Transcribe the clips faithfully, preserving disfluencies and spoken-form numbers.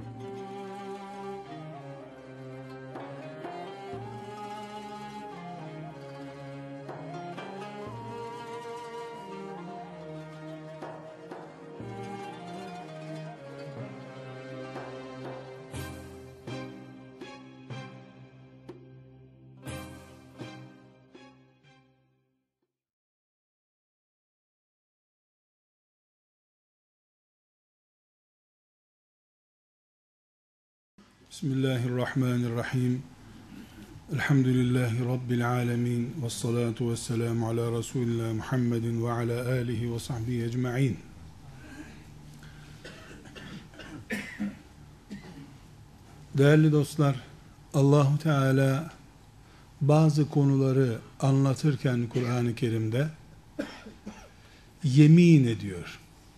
Bismillahirrahmanirrahim. Elhamdülillahi Rabbil alemin. Vessalatu vesselamu ala Resulillah Muhammedin ve ala alihi ve sahbihi ecma'in. Değerli dostlar, Allahu Teala bazı konuları anlatırken Kur'an-ı Kerim'de yemin ediyor.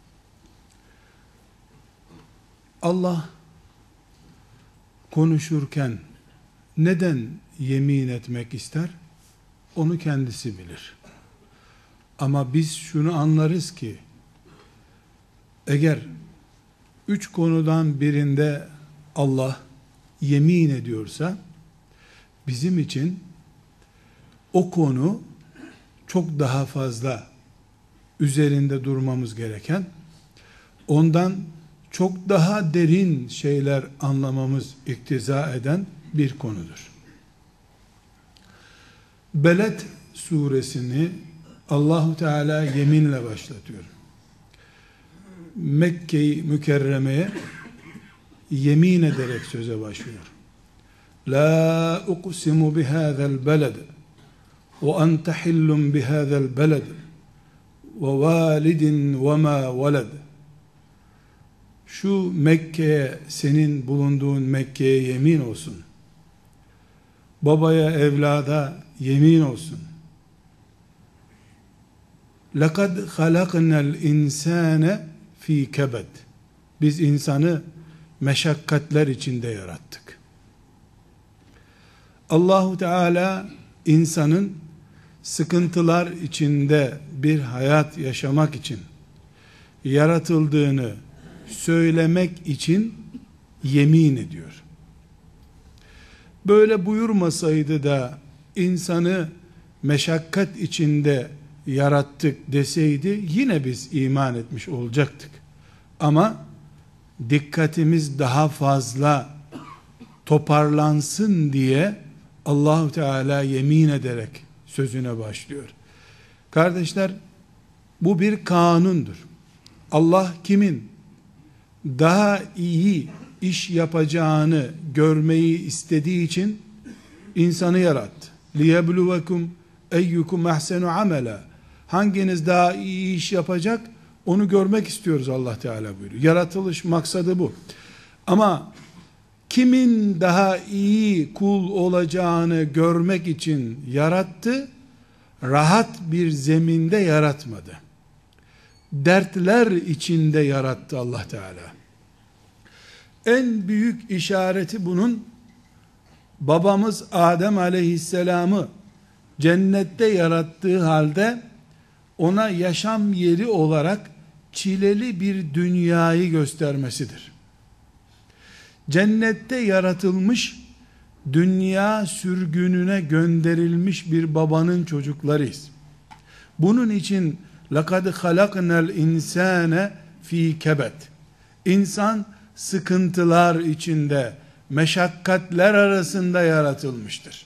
Allah konuşurken neden yemin etmek ister? Onu kendisi bilir. Ama biz şunu anlarız ki, eğer üç konudan birinde Allah yemin ediyorsa, bizim için o konu çok daha fazla üzerinde durmamız gereken, ondan çok daha derin şeyler anlamamız iktiza eden bir konudur. Beled suresini Allahu Teala yeminle başlatıyor. Mekke-i Mükerreme'ye yemin ederek söze başlıyor. La uqsimu bihâzel beled ve ente hillun bihâzel beled ve validin ve ma veled. Şu Mekke'ye, senin bulunduğun Mekke'ye yemin olsun. Babaya, evlada yemin olsun. لَقَدْ خَلَقْنَا الْاِنْسَانَ ف۪ي كَبَدٍ. Biz insanı meşakkatler içinde yarattık. Allahu Teala insanın sıkıntılar içinde bir hayat yaşamak için yaratıldığını söylemek için yemin ediyor. Böyle buyurmasaydı da insanı meşakkat içinde yarattık deseydi yine biz iman etmiş olacaktık. Ama dikkatimiz daha fazla toparlansın diye Allahu Teala yemin ederek sözüne başlıyor. Kardeşler, bu bir kanundur. Allah kimin daha iyi iş yapacağını görmeyi istediği için insanı yarattı. لِيَبْلُوَكُمْ اَيُّكُمْ اَحْسَنُ عَمَلًا. Hanginiz daha iyi iş yapacak onu görmek istiyoruz Allah Teala buyuruyor. Yaratılış maksadı bu. Ama kimin daha iyi kul olacağını görmek için yarattı, rahat bir zeminde yaratmadı. Dertler içinde yarattı Allah Teala. En büyük işareti bunun, babamız Adem Aleyhisselam'ı cennette yarattığı halde ona yaşam yeri olarak çileli bir dünyayı göstermesidir. Cennette yaratılmış, dünya sürgününe gönderilmiş bir babanın çocuklarıyız. Bunun için لَقَدْ خَلَقْنَا الْاِنْسَانَ ف۪ي كَبَدٍ. İnsan sıkıntılar içinde, meşakkatler arasında yaratılmıştır.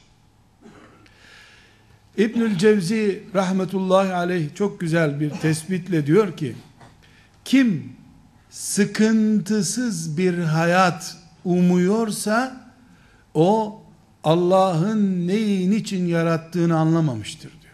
İbnül Cevzi rahmetullahi aleyh çok güzel bir tespitle diyor ki, kim sıkıntısız bir hayat umuyorsa, o Allah'ın neyi niçin yarattığını anlamamıştır diyor.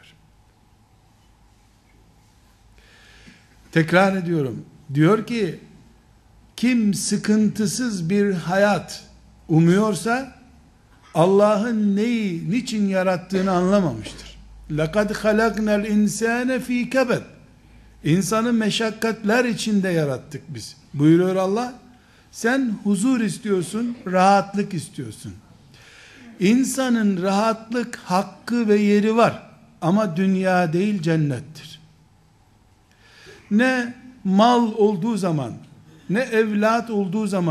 Tekrar ediyorum. Diyor ki, kim sıkıntısız bir hayat umuyorsa, Allah'ın neyi niçin yarattığını anlamamıştır. لَقَدْ خَلَقْنَا الْاِنْسَانَ ف۪ي كَبَدٍ. İnsanı meşakkatler içinde yarattık biz. Buyuruyor Allah. Sen huzur istiyorsun, rahatlık istiyorsun. İnsanın rahatlık hakkı ve yeri var. Ama dünya değil, cennettir. Ne mal olduğu zaman, ne evlat olduğu zaman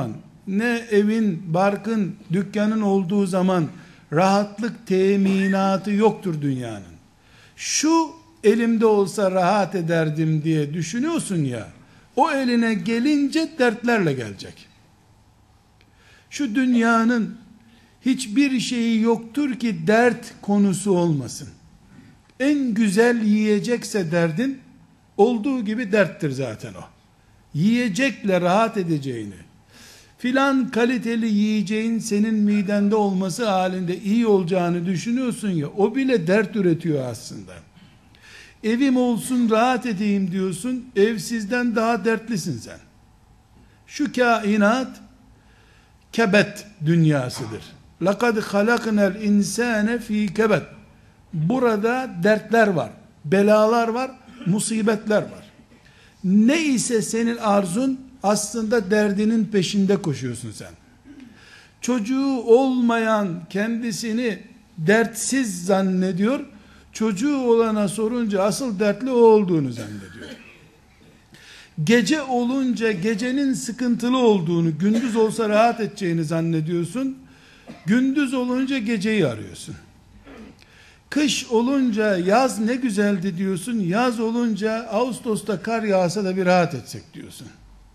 ne evin, barkın, dükkanın olduğu zaman rahatlık teminatı yoktur dünyanın. Şu elimde olsa rahat ederdim diye düşünüyorsun ya, o eline gelince dertlerle gelecek. Şu dünyanın hiçbir şeyi yoktur ki dert konusu olmasın. En güzel yiyecekse derdin, olduğu gibi derttir zaten o. Yiyecekle rahat edeceğini, filan kaliteli yiyeceğin senin midende olması halinde iyi olacağını düşünüyorsun ya, o bile dert üretiyor aslında. Evim olsun rahat edeyim diyorsun, evsizden daha dertlisin sen. Şu kainat kebet dünyasıdır. لَقَدْ خَلَقْنَا الْاِنْسَانَ ف۪ي kebet. Burada dertler var, belalar var, musibetler var. Ne ise senin arzun, aslında derdinin peşinde koşuyorsun sen. Çocuğu olmayan kendisini dertsiz zannediyor, çocuğu olana sorunca asıl dertli o olduğunu zannediyor. Gece olunca gecenin sıkıntılı olduğunu, gündüz olsa rahat edeceğini zannediyorsun, gündüz olunca geceyi arıyorsun. Kış olunca yaz ne güzeldi diyorsun, yaz olunca Ağustos'ta kar yağsa da bir rahat etsek diyorsun.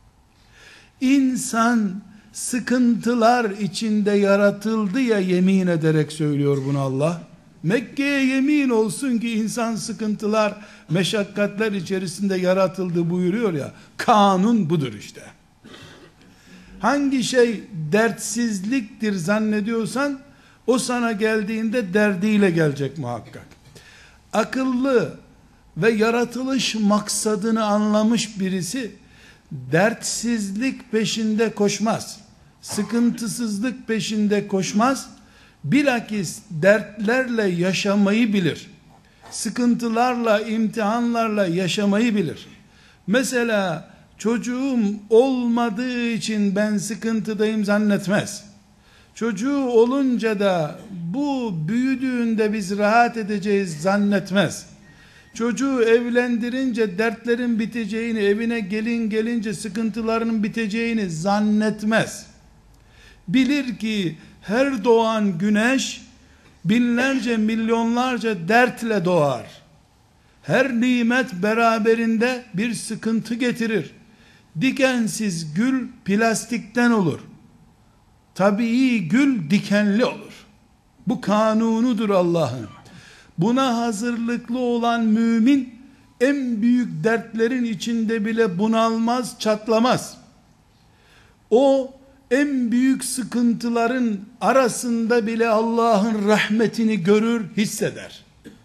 İnsan sıkıntılar içinde yaratıldı ya, yemin ederek söylüyor bunu Allah. Mekke'ye yemin olsun ki insan sıkıntılar, meşakkatler içerisinde yaratıldı buyuruyor ya, kanun budur işte. Hangi şey dertsizliktir zannediyorsan, o sana geldiğinde derdiyle gelecek muhakkak. Akıllı ve yaratılış maksadını anlamış birisi, dertsizlik peşinde koşmaz, sıkıntısızlık peşinde koşmaz, bilakis dertlerle yaşamayı bilir, sıkıntılarla, imtihanlarla yaşamayı bilir. Mesela çocuğum olmadığı için ben sıkıntıdayım zannetmez. Çocuğu olunca da bu büyüdüğünde biz rahat edeceğiz zannetmez. Çocuğu evlendirince dertlerin biteceğini, evine gelin gelince sıkıntılarının biteceğini zannetmez. Bilir ki her doğan güneş binlerce, milyonlarca dertle doğar. Her nimet beraberinde bir sıkıntı getirir. Dikensiz gül plastikten olur. Tabii gül dikenli olur. Bu kanunudur Allah'ın. Buna hazırlıklı olan mümin en büyük dertlerin içinde bile bunalmaz, çatlamaz. O en büyük sıkıntıların arasında bile Allah'ın rahmetini görür, hisseder.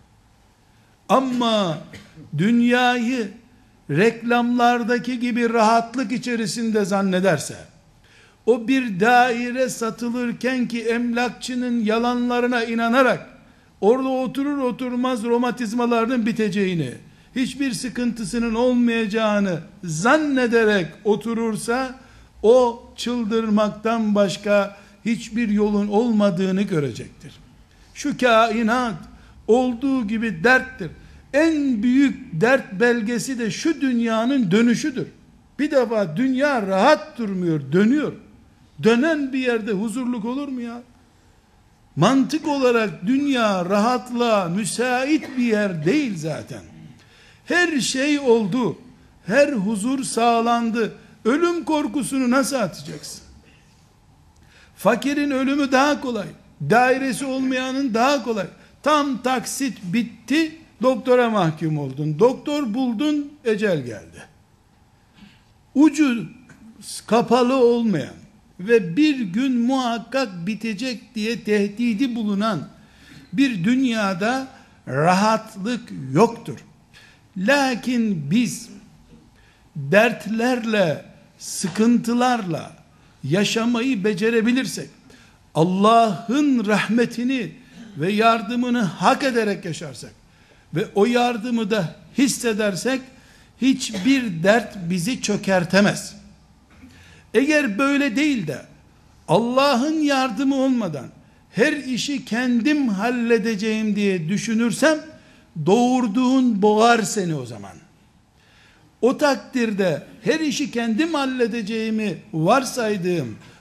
Ama dünyayı reklamlardaki gibi rahatlık içerisinde zannederse, o bir daire satılırken ki emlakçının yalanlarına inanarak orada oturur oturmaz romatizmalarının biteceğini, hiçbir sıkıntısının olmayacağını zannederek oturursa, o çıldırmaktan başka hiçbir yolun olmadığını görecektir. Şu kainat olduğu gibi derttir. En büyük dert belgesi de şu dünyanın dönüşüdür. Bir defa dünya rahat durmuyor, dönüyor. Dönen bir yerde huzurluk olur mu ya? Mantık olarak dünya rahatlığa müsait bir yer değil zaten. Her şey oldu. Her huzur sağlandı. Ölüm korkusunu nasıl atacaksın? Fakirin ölümü daha kolay. Dairesi olmayanın daha kolay. Tam taksit bitti, doktora mahkum oldun. Doktor buldun, ecel geldi. Ucu kapalı olmayan ve bir gün muhakkak bitecek diye tehdidi bulunan bir dünyada rahatlık yoktur. Lakin biz dertlerle, sıkıntılarla yaşamayı becerebilirsek, Allah'ın rahmetini ve yardımını hak ederek yaşarsak ve o yardımı da hissedersek, hiçbir dert bizi çökertemez. Eğer böyle değil de Allah'ın yardımı olmadan her işi kendim halledeceğim diye düşünürsem, doğurduğun boğar seni o zaman. O takdirde her işi kendim halledeceğimi varsaydığım,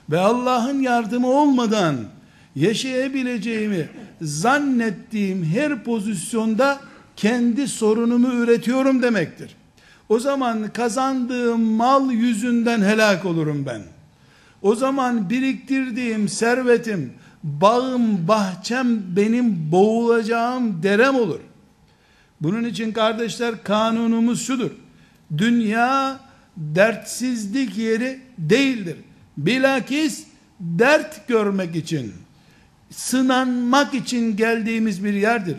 ve Allah'ın yardımı olmadan yaşayabileceğimi zannettiğim her pozisyonda kendi sorunumu üretiyorum demektir. O zaman kazandığım mal yüzünden helak olurum ben. O zaman biriktirdiğim servetim, bağım, bahçem benim boğulacağım derem olur. Bunun için kardeşler kanunumuz şudur: dünya dertsizlik yeri değildir. Bilakis dert görmek için, sınanmak için geldiğimiz bir yerdir.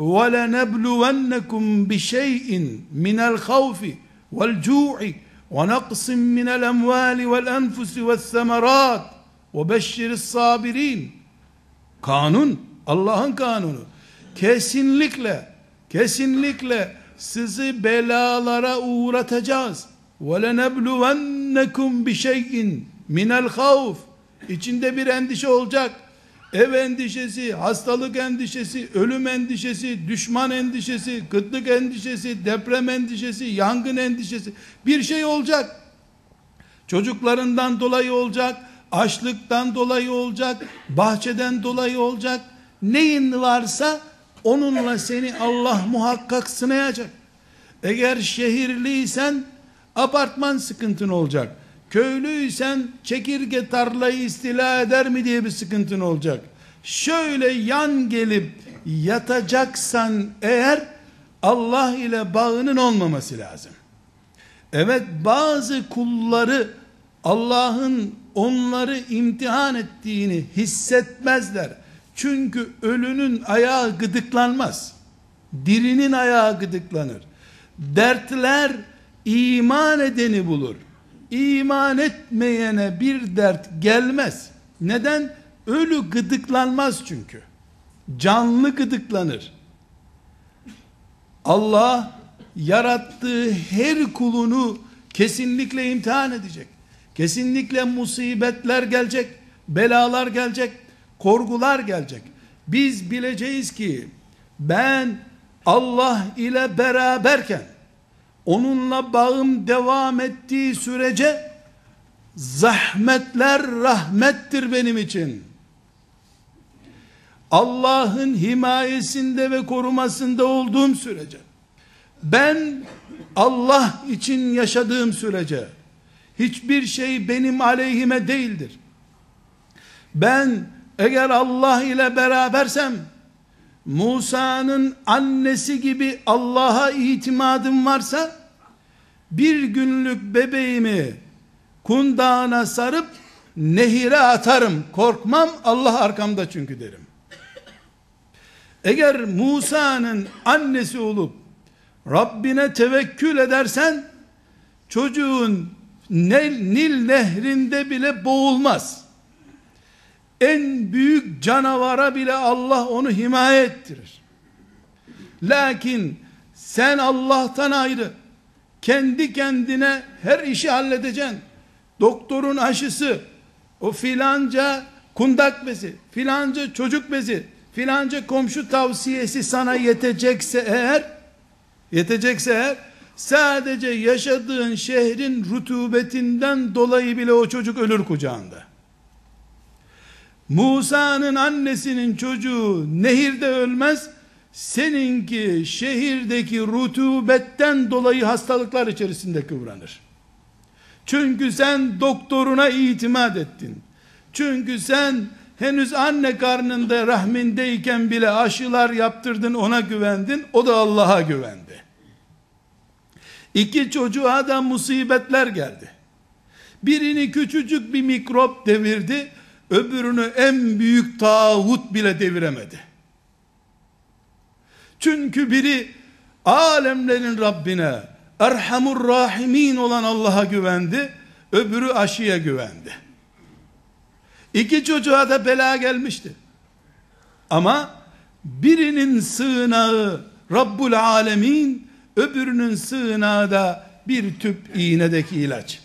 وَلَنَبْلُوَنَّكُمْ بِشَيْءٍ مِنَ الْخَوْفِ وَالْجُوعِ وَنَقْصٍ مِنَ الْأَمْوَالِ وَالْأَنْفُسِ وَالثَّمَرَاتِ وَبَشِّرِ الصَّابِرِينَ. Kanun, Allah'ın kanunu. Kesinlikle, kesinlikle sizi belalara uğratacağız. وَلَنَبْلُوَنَّكُمْ بِشَيْءٍ مِنَ الْخَوْفِ. İçinde bir endişe olacak. Ev endişesi, hastalık endişesi, ölüm endişesi, düşman endişesi, kıtlık endişesi, deprem endişesi, yangın endişesi, bir şey olacak. Çocuklarından dolayı olacak, açlıktan dolayı olacak, bahçeden dolayı olacak. Neyin varsa onunla seni Allah muhakkak sınayacak. Eğer şehirliysen apartman sıkıntın olacak. Köylüysen çekirge tarlayı istila eder mi diye bir sıkıntın olacak. Şöyle yan gelip yatacaksan eğer, Allah ile bağının olmaması lazım. Evet, bazı kulları Allah'ın onları imtihan ettiğini hissetmezler. Çünkü ölünün ayağı gıdıklanmaz. Dirinin ayağı gıdıklanır. Dertler iman edeni bulur. İman etmeyene bir dert gelmez. Neden? Ölü gıdıklanmaz çünkü. Canlı gıdıklanır. Allah yarattığı her kulunu kesinlikle imtihan edecek. Kesinlikle musibetler gelecek, belalar gelecek, korkular gelecek. Biz bileceğiz ki ben Allah ile beraberken, onunla bağım devam ettiği sürece zahmetler rahmettir benim için. Allah'ın himayesinde ve korumasında olduğum sürece, ben Allah için yaşadığım sürece hiçbir şey benim aleyhime değildir. Ben eğer Allah ile berabersem, Musa'nın annesi gibi Allah'a itimadım varsa, bir günlük bebeğimi kundağına sarıp nehire atarım, korkmam, Allah arkamda çünkü derim. Eğer Musa'nın annesi olup Rabbine tevekkül edersen, çocuğun Nil nehrinde bile boğulmaz. En büyük canavara bile Allah onu himaye ettirir. Lakin sen Allah'tan ayrı kendi kendine her işi halledeceksin. Doktorun aşısı, o filanca kundak bezi, filanca çocuk bezi, filanca komşu tavsiyesi sana yetecekse eğer, yetecekse eğer, sadece yaşadığın şehrin rutubetinden dolayı bile o çocuk ölür kucağında. Musa'nın annesinin çocuğu nehirde ölmez, seninki şehirdeki rutubetten dolayı hastalıklar içerisinde kıvranır. Çünkü sen doktoruna itimat ettin. Çünkü sen henüz anne karnında rahmindeyken bile aşılar yaptırdın, ona güvendin, o da Allah'a güvendi. İki çocuğa da musibetler geldi. Birini küçücük bir mikrop devirdi, öbürünü en büyük tağut bile deviremedi. Çünkü biri alemlerin Rabbine, Erhamur Rahimin olan Allah'a güvendi, öbürü aşıya güvendi. İki çocuğa da bela gelmişti. Ama birinin sığınağı Rabbul Alemin, öbürünün sığınağı da bir tüp iğnedeki ilaç.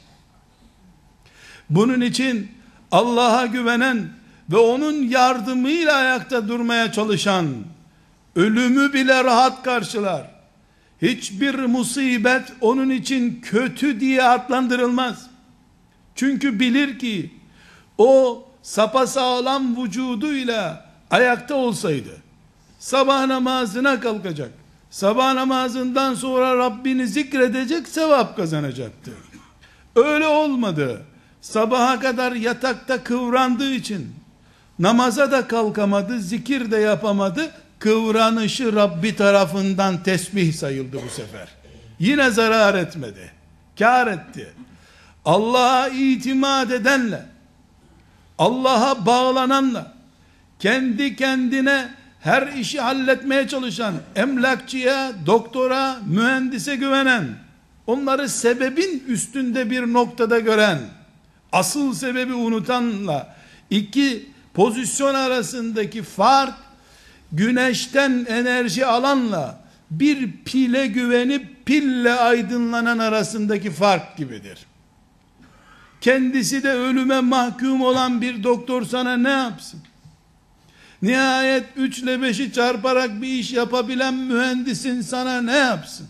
Bunun için Allah'a güvenen ve onun yardımıyla ayakta durmaya çalışan, ölümü bile rahat karşılar. Hiçbir musibet onun için kötü diye adlandırılmaz. Çünkü bilir ki o sapasağlam vücuduyla ayakta olsaydı, sabah namazına kalkacak, sabah namazından sonra Rabbini zikredecek, sevap kazanacaktı. Öyle olmadı. Sabaha kadar yatakta kıvrandığı için namaza da kalkamadı, zikir de yapamadı. Kıvranışı Rabbi tarafından tesbih sayıldı bu sefer. Yine zarar etmedi, kar etti. Allah'a itimat edenle, Allah'a bağlananla, kendi kendine her işi halletmeye çalışan, emlakçıya, doktora, mühendise güvenen, onları sebebin üstünde bir noktada gören, asıl sebebi unutanla iki pozisyon arasındaki fark, güneşten enerji alanla bir pile güvenip pille aydınlanan arasındaki fark gibidir. Kendisi de ölüme mahkum olan bir doktor sana ne yapsın? Nihayet üç ile beşi çarparak bir iş yapabilen mühendisin sana ne yapsın?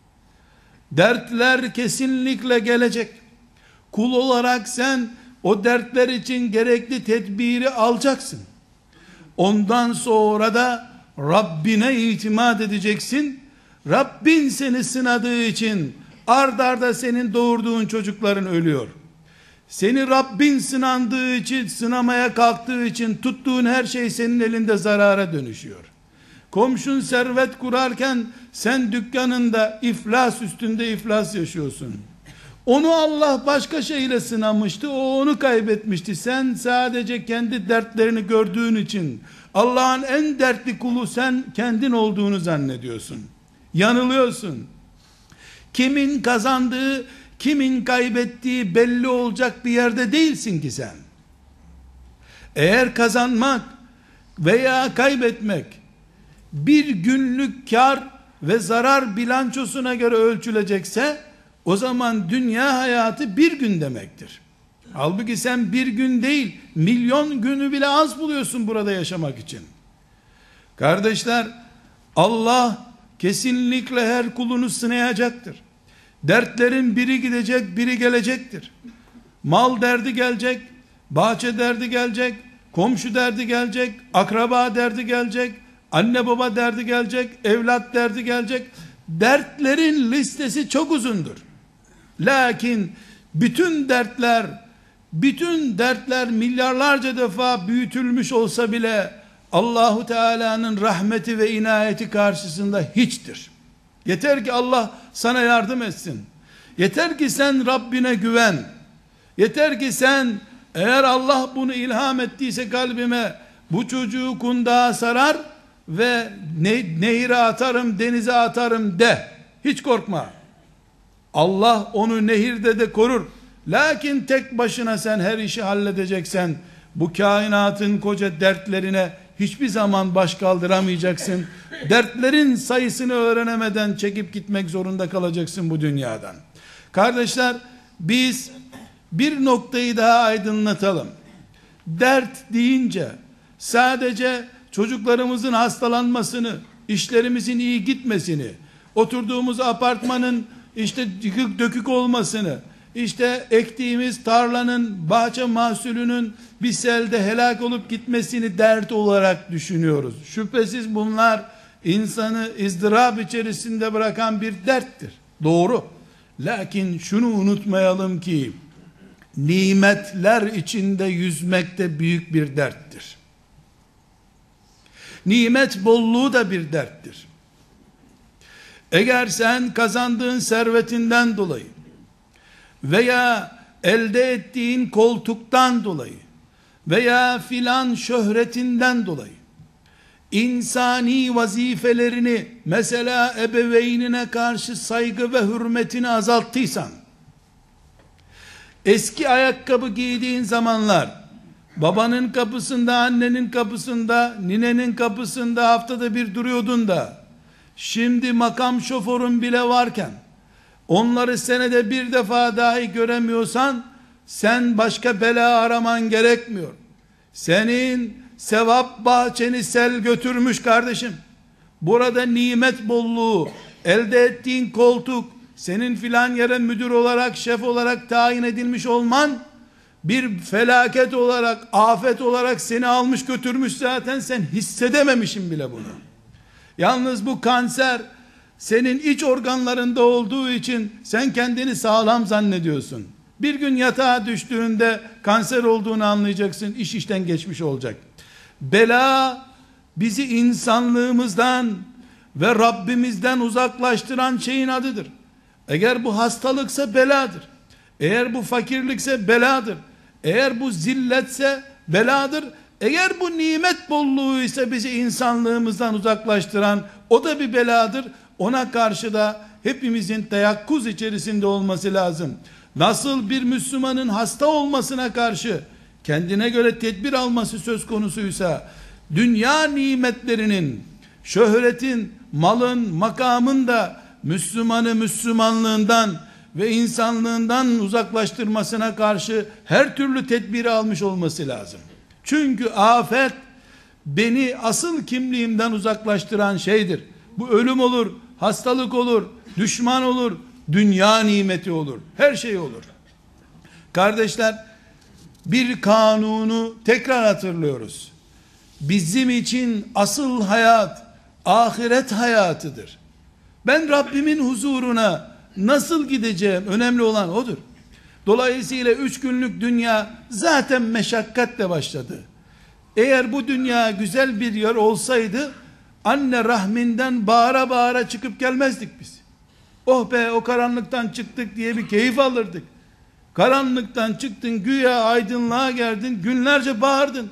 Dertler kesinlikle gelecek. Kul olarak sen o dertler için gerekli tedbiri alacaksın. Ondan sonra da Rabbine itimat edeceksin. Rabbin seni sınadığı için ard arda senin doğurduğun çocukların ölüyor. Seni Rabbin sınandığı için, sınamaya kalktığı için tuttuğun her şey senin elinde zarara dönüşüyor. Komşun servet kurarken sen dükkanında iflas üstünde iflas yaşıyorsun. Onu Allah başka şeyle sınamıştı, o onu kaybetmişti. Sen sadece kendi dertlerini gördüğün için Allah'ın en dertli kulu sen kendin olduğunu zannediyorsun. Yanılıyorsun. Kimin kazandığı, kimin kaybettiği belli olacak bir yerde değilsin ki sen. Eğer kazanmak veya kaybetmek bir günlük kar ve zarar bilançosuna göre ölçülecekse, o zaman dünya hayatı bir gün demektir. Halbuki sen bir gün değil, milyon günü bile az buluyorsun burada yaşamak için. Kardeşler, Allah kesinlikle her kulunu sınayacaktır. Dertlerin biri gidecek, biri gelecektir. Mal derdi gelecek, bahçe derdi gelecek, komşu derdi gelecek, akraba derdi gelecek, anne baba derdi gelecek, evlat derdi gelecek. Dertlerin listesi çok uzundur. Lakin bütün dertler, bütün dertler milyarlarca defa büyütülmüş olsa bile Allahu Teala'nın rahmeti ve inayeti karşısında hiçtir. Yeter ki Allah sana yardım etsin. Yeter ki sen Rabbine güven. Yeter ki sen, eğer Allah bunu ilham ettiyse kalbime, bu çocuğu kundağa sarar ve ne, nehire atarım, denize atarım de. Hiç korkma. Allah onu nehirde de korur. Lakin tek başına sen her işi halledeceksen, bu kainatın koca dertlerine hiçbir zaman baş kaldıramayacaksın. Dertlerin sayısını öğrenemeden çekip gitmek zorunda kalacaksın bu dünyadan. Kardeşler, biz bir noktayı daha aydınlatalım. Dert deyince sadece çocuklarımızın hastalanmasını, işlerimizin iyi gitmesini, oturduğumuz apartmanın işte yıkık dökük olmasını, işte ektiğimiz tarlanın, bahçe mahsulünün bir selde helak olup gitmesini dert olarak düşünüyoruz. Şüphesiz bunlar insanı ızdırap içerisinde bırakan bir derttir. Doğru. Lakin şunu unutmayalım ki nimetler içinde yüzmek de büyük bir derttir. Nimet bolluğu da bir derttir. Eğer sen kazandığın servetinden dolayı veya elde ettiğin koltuktan dolayı veya filan şöhretinden dolayı insani vazifelerini, mesela ebeveynine karşı saygı ve hürmetini azalttıysan, eski ayakkabı giydiğin zamanlar babanın kapısında, annenin kapısında, ninenin kapısında haftada bir duruyordun da şimdi makam şoförün bile varken onları senede bir defa dahi göremiyorsan, sen başka bela araman gerekmiyor. Senin sevap bahçeni sel götürmüş kardeşim. Burada nimet bolluğu, elde ettiğin koltuk, senin filan yere müdür olarak, şef olarak tayin edilmiş olman, bir felaket olarak, afet olarak seni almış götürmüş, zaten sen hissedememişsin bile bunu. Yalnız bu kanser senin iç organlarında olduğu için sen kendini sağlam zannediyorsun. Bir gün yatağa düştüğünde kanser olduğunu anlayacaksın, iş işten geçmiş olacak. Bela bizi insanlığımızdan ve Rabbimizden uzaklaştıran şeyin adıdır. Eğer bu hastalıksa beladır. Eğer bu fakirlikse beladır. Eğer bu zilletse beladır. Eğer bu nimet bolluğu ise bizi insanlığımızdan uzaklaştıran, o da bir beladır. Ona karşı da hepimizin teyakkuz içerisinde olması lazım. Nasıl bir Müslümanın hasta olmasına karşı kendine göre tedbir alması söz konusuysa, dünya nimetlerinin, şöhretin, malın, makamın da Müslümanı Müslümanlığından ve insanlığından uzaklaştırmasına karşı her türlü tedbiri almış olması lazım. Çünkü afet beni asıl kimliğimden uzaklaştıran şeydir. Bu ölüm olur, hastalık olur, düşman olur, dünya nimeti olur, her şey olur. Kardeşler, bir kanunu tekrar hatırlıyoruz. Bizim için asıl hayat ahiret hayatıdır. Ben Rabbimin huzuruna nasıl gideceğim? Önemli olan odur. Dolayısıyla üç günlük dünya zaten meşakkatle başladı. Eğer bu dünya güzel bir yer olsaydı, anne rahminden bağıra bağıra çıkıp gelmezdik biz. Oh be, o karanlıktan çıktık diye bir keyif alırdık. Karanlıktan çıktın, güya aydınlığa geldin, günlerce bağırdın.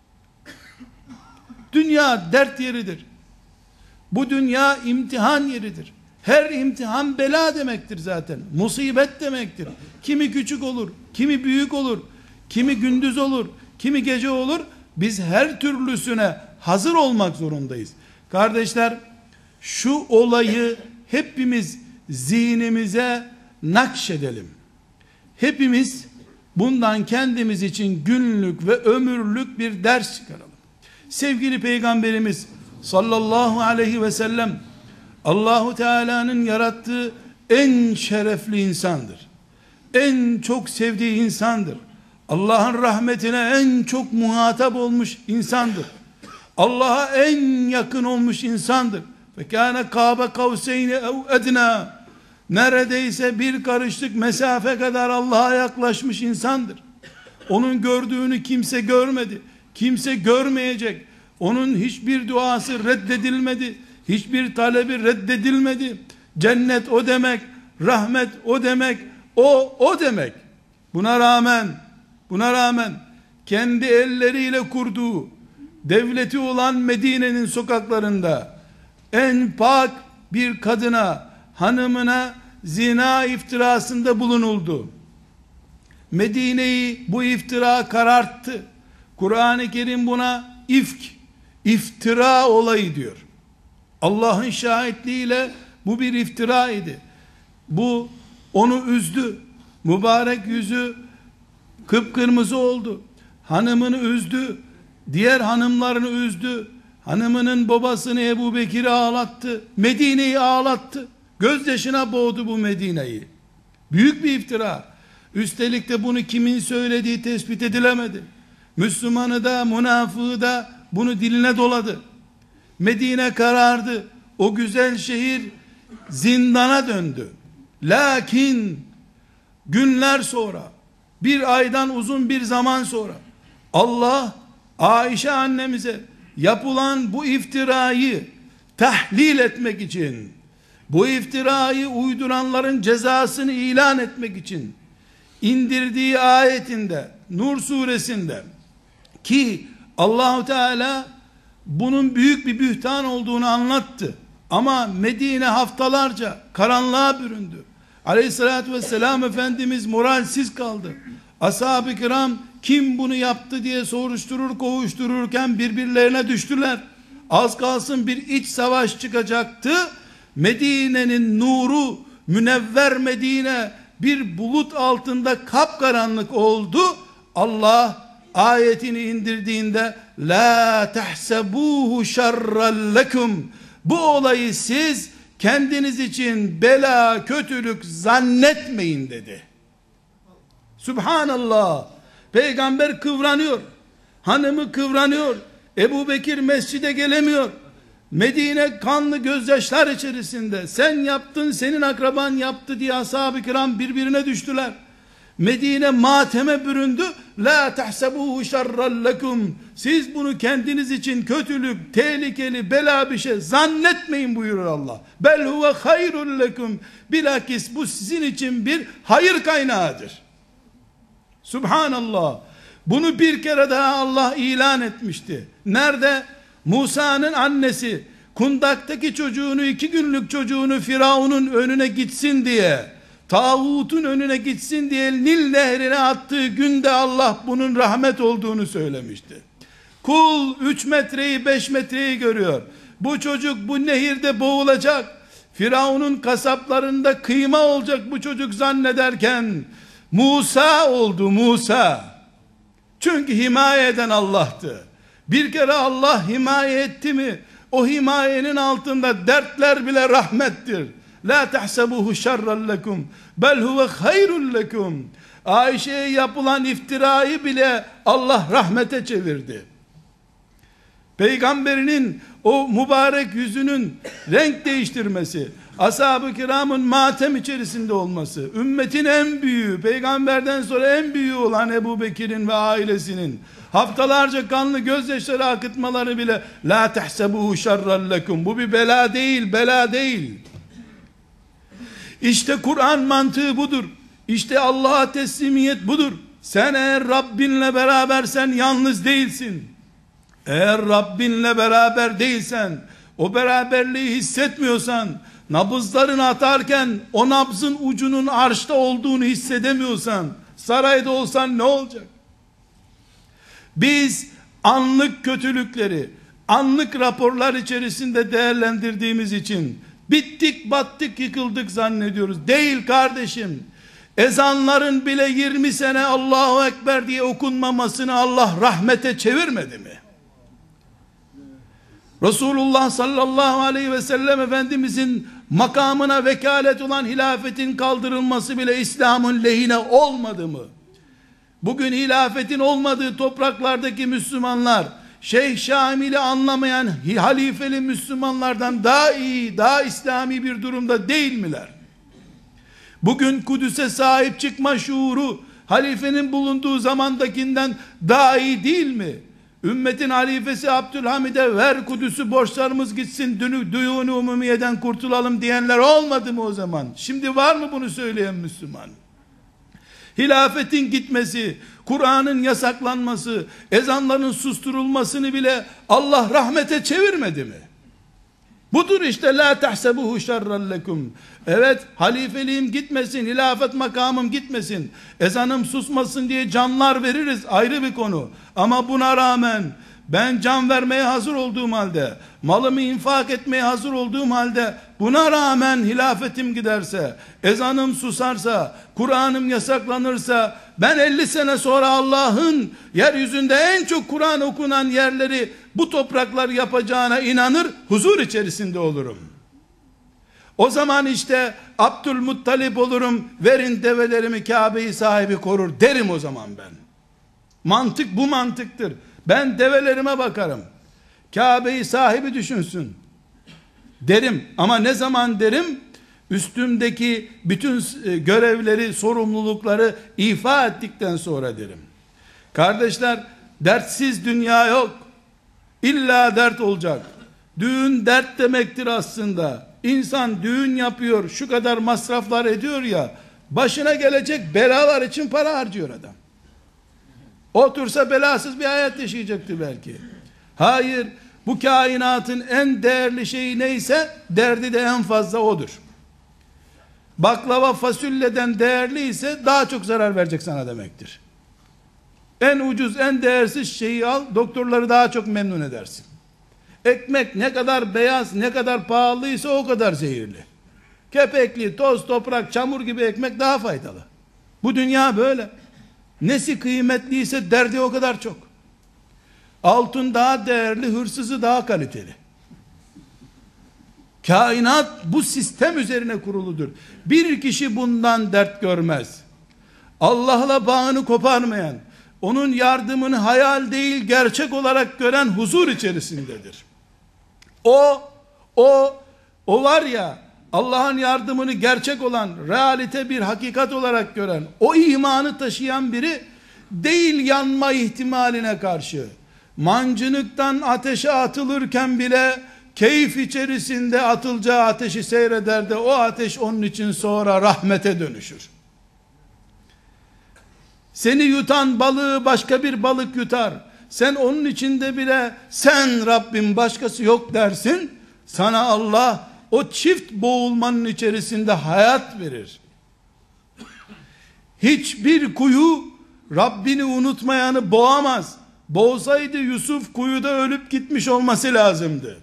Dünya dert yeridir. Bu dünya imtihan yeridir. Her imtihan bela demektir zaten. Musibet demektir. Kimi küçük olur, kimi büyük olur, kimi gündüz olur, kimi gece olur. Biz her türlüsüne hazır olmak zorundayız. Kardeşler, şu olayı hepimiz zihnimize nakşedelim. Hepimiz bundan kendimiz için günlük ve ömürlük bir ders çıkaralım. Sevgili Peygamberimiz sallallahu aleyhi ve sellem Allahu Teala'nın yarattığı en şerefli insandır. En çok sevdiği insandır. Allah'ın rahmetine en çok muhatap olmuş insandır. Allah'a en yakın olmuş insandır. Ve kâne kâbe kavseyni ev ednâ, neredeyse bir karışlık mesafe kadar Allah'a yaklaşmış insandır. Onun gördüğünü kimse görmedi. Kimse görmeyecek. Onun hiçbir duası reddedilmedi. Hiçbir talebi reddedilmedi. Cennet o demek, rahmet o demek, o o demek. Buna rağmen, buna rağmen kendi elleriyle kurduğu devleti olan Medine'nin sokaklarında en pak bir kadına, hanımına zina iftirasında bulunuldu. Medine'yi bu iftira kararttı. Kur'an-ı Kerim buna ifk, iftira olayı diyor. Allah'ın şahitliğiyle bu bir iftira idi. Bu onu üzdü. Mübarek yüzü kıpkırmızı oldu. Hanımını üzdü. Diğer hanımlarını üzdü. Hanımının babasını Ebu Bekir'i ağlattı. Medine'yi ağlattı. Gözyaşına boğdu bu Medine'yi. Büyük bir iftira. Üstelik de bunu kimin söylediği tespit edilemedi. Müslümanı da münafığı da bunu diline doladı. Medine karardı. O güzel şehir zindana döndü. Lakin günler sonra, bir aydan uzun bir zaman sonra Allah Ayşe annemize yapılan bu iftirayı tahlil etmek için, bu iftirayı uyduranların cezasını ilan etmek için indirdiği ayetinde, Nur suresinde, ki Allahu Teala bunun büyük bir bühtan olduğunu anlattı. Ama Medine haftalarca karanlığa büründü. Aleyhissalatü vesselam Efendimiz moralsiz kaldı. Ashab-ı kiram kim bunu yaptı diye soruşturur kovuştururken birbirlerine düştüler. Az kalsın bir iç savaş çıkacaktı. Medine'nin nuru, münevver Medine bir bulut altında kapkaranlık oldu. Allah ayetini indirdiğinde la tahsebuhu şerran lekum, bu olayı siz kendiniz için bela, kötülük zannetmeyin dedi. Subhanallah. Peygamber kıvranıyor. Hanımı kıvranıyor. Ebu Bekir mescide gelemiyor. Medine kanlı gözyaşlar içerisinde. Sen yaptın, senin akraban yaptı diye ashab-ı kiram birbirine düştüler. Medine mateme büründü. La tahsebuhu şerran lekum. Siz bunu kendiniz için kötülük, tehlikeli, bela bir şey zannetmeyin buyurur Allah. Bel huve hayrun lekum. Bilakis bu sizin için bir hayır kaynağıdır. Subhanallah. Bunu bir kere daha Allah ilan etmişti. Nerede? Musa'nın annesi kundaktaki çocuğunu, iki günlük çocuğunu Firavun'un önüne gitsin diye, tağutun önüne gitsin diye Nil nehrine attığı günde Allah bunun rahmet olduğunu söylemişti. Kul üç metreyi beş metreyi görüyor. Bu çocuk bu nehirde boğulacak. Firavun'un kasaplarında kıyma olacak bu çocuk zannederken Musa oldu, Musa. Çünkü himaye eden Allah'tı. Bir kere Allah himaye etti mi, o himayenin altında dertler bile rahmettir. La tahsebuhu şerran lekum bel huve hayrun lekum. Ayşe'ye yapılan iftirayı bile Allah rahmete çevirdi. Peygamberinin o mübarek yüzünün renk değiştirmesi, ashab-ı kiramın matem içerisinde olması, ümmetin en büyüğü, peygamberden sonra en büyüğü olan Ebu Bekir'in ve ailesinin haftalarca kanlı gözyaşları akıtmaları bile la tahsebuhu şerran lekum. Bu bir bela değil, bela değil. İşte Kur'an mantığı budur. İşte Allah'a teslimiyet budur. Sen eğer Rabbinle berabersen yalnız değilsin. Eğer Rabbinle beraber değilsen, o beraberliği hissetmiyorsan, nabızlarını atarken o nabzın ucunun arşta olduğunu hissedemiyorsan, sarayda olsan ne olacak? Biz anlık kötülükleri, anlık raporlar içerisinde değerlendirdiğimiz için bittik, battık, yıkıldık zannediyoruz. Değil kardeşim. Ezanların bile yirmi sene Allahu Ekber diye okunmamasını Allah rahmete çevirmedi mi? Resulullah sallallahu aleyhi ve sellem Efendimizin makamına vekalet olan hilafetin kaldırılması bile İslam'ın lehine olmadı mı? Bugün hilafetin olmadığı topraklardaki Müslümanlar, Şeyh Şamil'i anlamayan halifeli Müslümanlardan daha iyi, daha İslami bir durumda değil miler? Bugün Kudüs'e sahip çıkma şuuru, halifenin bulunduğu zamandakinden daha iyi değil mi? Ümmetin halifesi Abdülhamid'e ver Kudüs'ü, borçlarımız gitsin, duyunu umumiyeden kurtulalım diyenler olmadı mı o zaman? Şimdi var mı bunu söyleyen Müslüman? Hilafetin gitmesi, Kur'an'ın yasaklanması, ezanların susturulmasını bile Allah rahmete çevirmedi mi? Budur işte la tahsebuhu şerran lekum. Evet, halifeliğim gitmesin, hilafet makamım gitmesin, ezanım susmasın diye canlar veririz, ayrı bir konu. Ama buna rağmen ben can vermeye hazır olduğum halde, malımı infak etmeye hazır olduğum halde, buna rağmen hilafetim giderse, ezanım susarsa, Kur'an'ım yasaklanırsa, ben elli sene sonra Allah'ın yeryüzünde en çok Kur'an okunan yerleri bu topraklar yapacağına inanır, huzur içerisinde olurum. O zaman işte Abdülmuttalip olurum, verin develerimi, Kabe'yi sahibi korur derim o zaman ben. Mantık bu mantıktır. Ben develerime bakarım, Kabe'yi sahibi düşünsün derim. Ama ne zaman derim? Üstümdeki bütün görevleri, sorumlulukları ifa ettikten sonra derim. Kardeşler, dertsiz dünya yok. İlla dert olacak. Düğün dert demektir aslında. İnsan düğün yapıyor, şu kadar masraflar ediyor ya, başına gelecek belalar için para harcıyor adam. Otursa belasız bir hayat yaşayacaktı belki. Hayır, bu kainatın en değerli şeyi neyse, derdi de en fazla odur. Baklava fasulyeden değerli ise daha çok zarar verecek sana demektir. En ucuz, en değersiz şeyi al, doktorları daha çok memnun edersin. Ekmek ne kadar beyaz, ne kadar pahalıysa o kadar zehirli. Kepekli, toz, toprak, çamur gibi ekmek daha faydalı. Bu dünya böyle. Nesi kıymetliyse derdi o kadar çok. Altın daha değerli, hırsızı daha kaliteli. Kainat bu sistem üzerine kuruludur. Bir kişi bundan dert görmez. Allah'la bağını koparmayan, onun yardımını hayal değil gerçek olarak gören huzur içerisindedir. O, o, o var ya, Allah'ın yardımını gerçek olan, realite bir hakikat olarak gören, o imanı taşıyan biri değil yanma ihtimaline karşı. Mancınıktan ateşe atılırken bile keyif içerisinde atılacağı ateşi seyreder de o ateş onun için sonra rahmete dönüşür. Seni yutan balığı başka bir balık yutar. Sen onun içinde bile sen Rabbim başkası yok dersin. Sana Allah o çift boğulmanın içerisinde hayat verir. Hiçbir kuyu Rabbini unutmayanı boğamaz. Boğsaydı Yusuf kuyuda ölüp gitmiş olması lazımdı.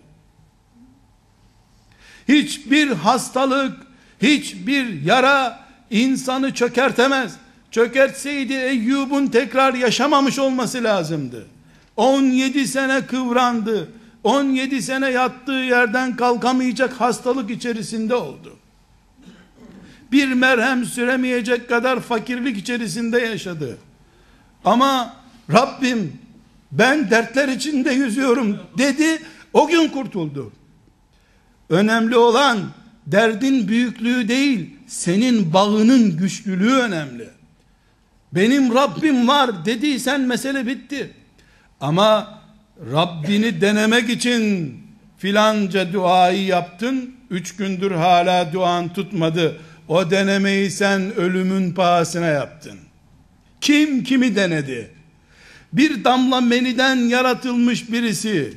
Hiçbir hastalık, hiçbir yara insanı çökertemez. Çökertseydi Eyyub'un tekrar yaşamamış olması lazımdı. on yedi sene kıvrandı. on yedi sene yattığı yerden kalkamayacak hastalık içerisinde oldu. Bir merhem süremeyecek kadar fakirlik içerisinde yaşadı. Ama Rabbim ben dertler içinde yüzüyorum dedi, o gün kurtuldu. Önemli olan derdin büyüklüğü değil, senin bağının güçlülüğü önemli. Benim Rabbim var dediysen mesele bitti. Ama Rabbini denemek için filanca duayı yaptın, üç gündür hala duan tutmadı. O denemeyi sen ölümün pahasına yaptın. Kim kimi denedi? Bir damla meniden yaratılmış birisi,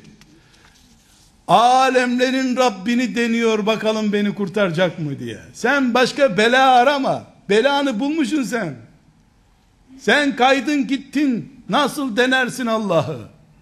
alemlerin Rabbini deniyor, bakalım beni kurtaracak mı diye. Sen başka bela arama. Belanı bulmuşsun sen. Sen kaydın gittin. Nasıl denersin Allah'ı?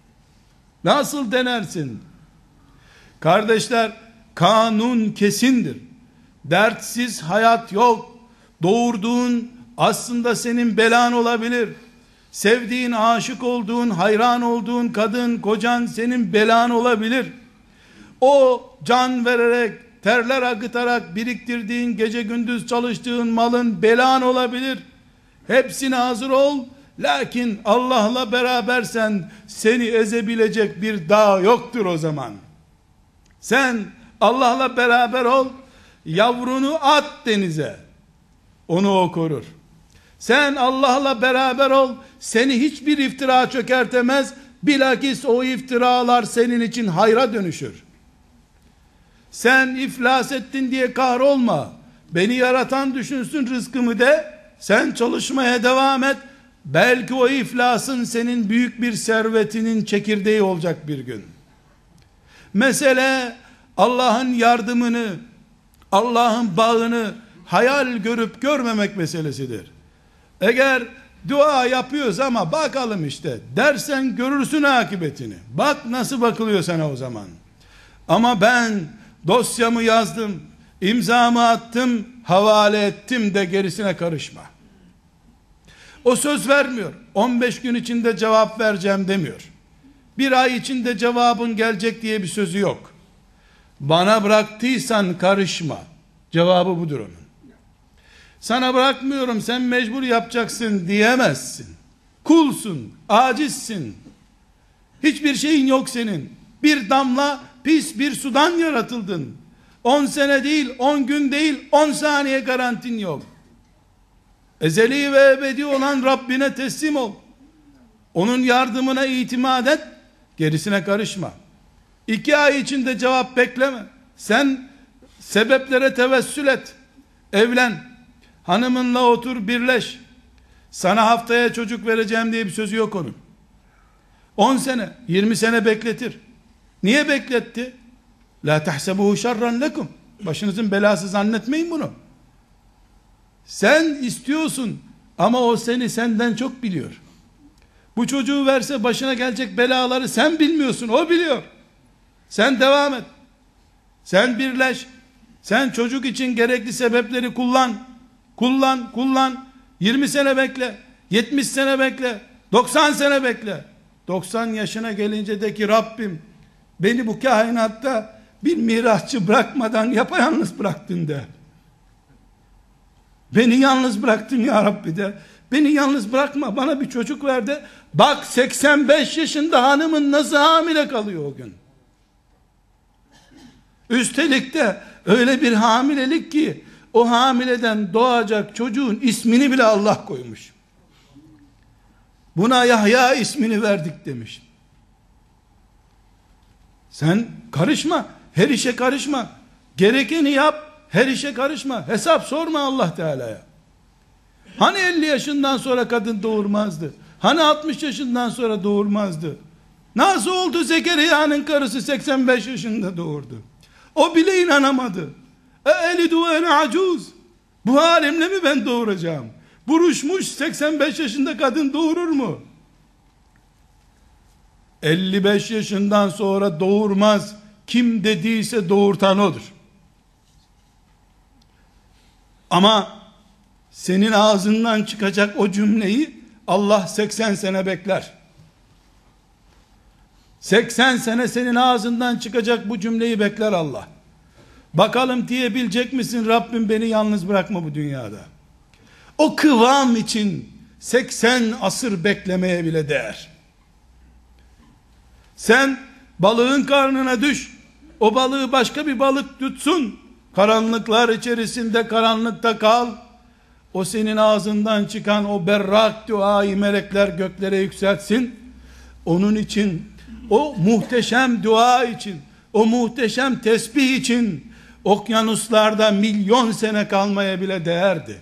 Nasıl denersin? Kardeşler, kanun kesindir. Dertsiz hayat yok. Doğurduğun aslında senin belan olabilir. Sevdiğin, aşık olduğun, hayran olduğun kadın, kocan senin belan olabilir. O can vererek, terler akıtarak biriktirdiğin, gece gündüz çalıştığın malın belan olabilir. Hepsine hazır ol. Lakin Allah'la berabersen seni ezebilecek bir dağ yoktur o zaman. Sen Allah'la beraber ol. Yavrunu at denize. Onu o korur. Sen Allah'la beraber ol. Seni hiçbir iftira çökertemez. Bilakis o iftiralar senin için hayra dönüşür. Sen iflas ettin diye kahrolma. Beni yaratan düşünsün rızkımı de. Sen çalışmaya devam et. Belki o iflasın senin büyük bir servetinin çekirdeği olacak bir gün. Mesele Allah'ın yardımını, Allah'ın bağını hayal görüp görmemek meselesidir. Eğer dua yapıyoruz ama bakalım işte dersen görürsün akıbetini. Bak nasıl bakılıyor sana o zaman. Ama ben dosyamı yazdım, imzamı attım, havale ettim de gerisine karışma. O söz vermiyor. on beş gün içinde cevap vereceğim demiyor. Bir ay içinde cevabın gelecek diye bir sözü yok. Bana bıraktıysan karışma. Cevabı budur onun. Sana bırakmıyorum, sen mecbur yapacaksın diyemezsin. Kulsun, acizsin. Hiçbir şeyin yok senin. Bir damla pis bir sudan yaratıldın. on sene değil, on gün değil, on saniye garantin yok. Ezeli ve ebedi olan Rabbine teslim ol. Onun yardımına itimat et. Gerisine karışma. İki ay içinde cevap bekleme. Sen sebeplere tevessül et. Evlen. Hanımınla otur, birleş. Sana haftaya çocuk vereceğim diye bir sözü yok onun. on sene, yirmi sene bekletir. Niye bekletti? La tahsebuhu şerran lekum. Başınızın belası zannetmeyin bunu. Sen istiyorsun ama o seni senden çok biliyor. Bu çocuğu verse başına gelecek belaları sen bilmiyorsun, o biliyor. Sen devam et. Sen birleş. Sen çocuk için gerekli sebepleri kullan. Kullan, kullan. yirmi sene bekle. yetmiş sene bekle. doksan sene bekle. doksan yaşına gelince de ki Rabbim beni bu kainatta bir mirasçı bırakmadan yapayalnız bıraktın de. Beni yalnız bıraktın ya Rabbi de. beni yalnız bırakma, bana bir çocuk ver de. Bak seksen beş yaşında hanımın nasıl hamile kalıyor o gün. Üstelik de öyle bir hamilelik ki o hamileden doğacak çocuğun ismini bile Allah koymuş. Buna Yahya ismini verdik demiş. Sen karışma, her işe karışma. Gerekeni yap, her işe karışma. Hesap sorma Allah Teala'ya. Hani elli yaşından sonra kadın doğurmazdı? Hani altmış yaşından sonra doğurmazdı? Nasıl oldu Zekeriya'nın karısı seksen beş yaşında doğurdu? O bile inanamadı. E elidu ene acuz. Bu halimle mi ben doğuracağım? Buruşmuş seksen beş yaşında kadın doğurur mu? elli beş yaşından sonra doğurmaz. Kim dediyse doğurtan odur. Ama senin ağzından çıkacak o cümleyi Allah seksen sene bekler. seksen sene senin ağzından çıkacak bu cümleyi bekler Allah. Bakalım diyebilecek misin, Rabbim beni yalnız bırakma bu dünyada. O kıvam için seksen asır beklemeye bile değer. Sen balığın karnına düş, o balığı başka bir balık tutsun, karanlıklar içerisinde karanlıkta kal, o senin ağzından çıkan o berrak duayı melekler göklere yükseltsin. Onun için, o muhteşem dua için, o muhteşem tesbih için okyanuslarda milyon sene kalmaya bile değerdi.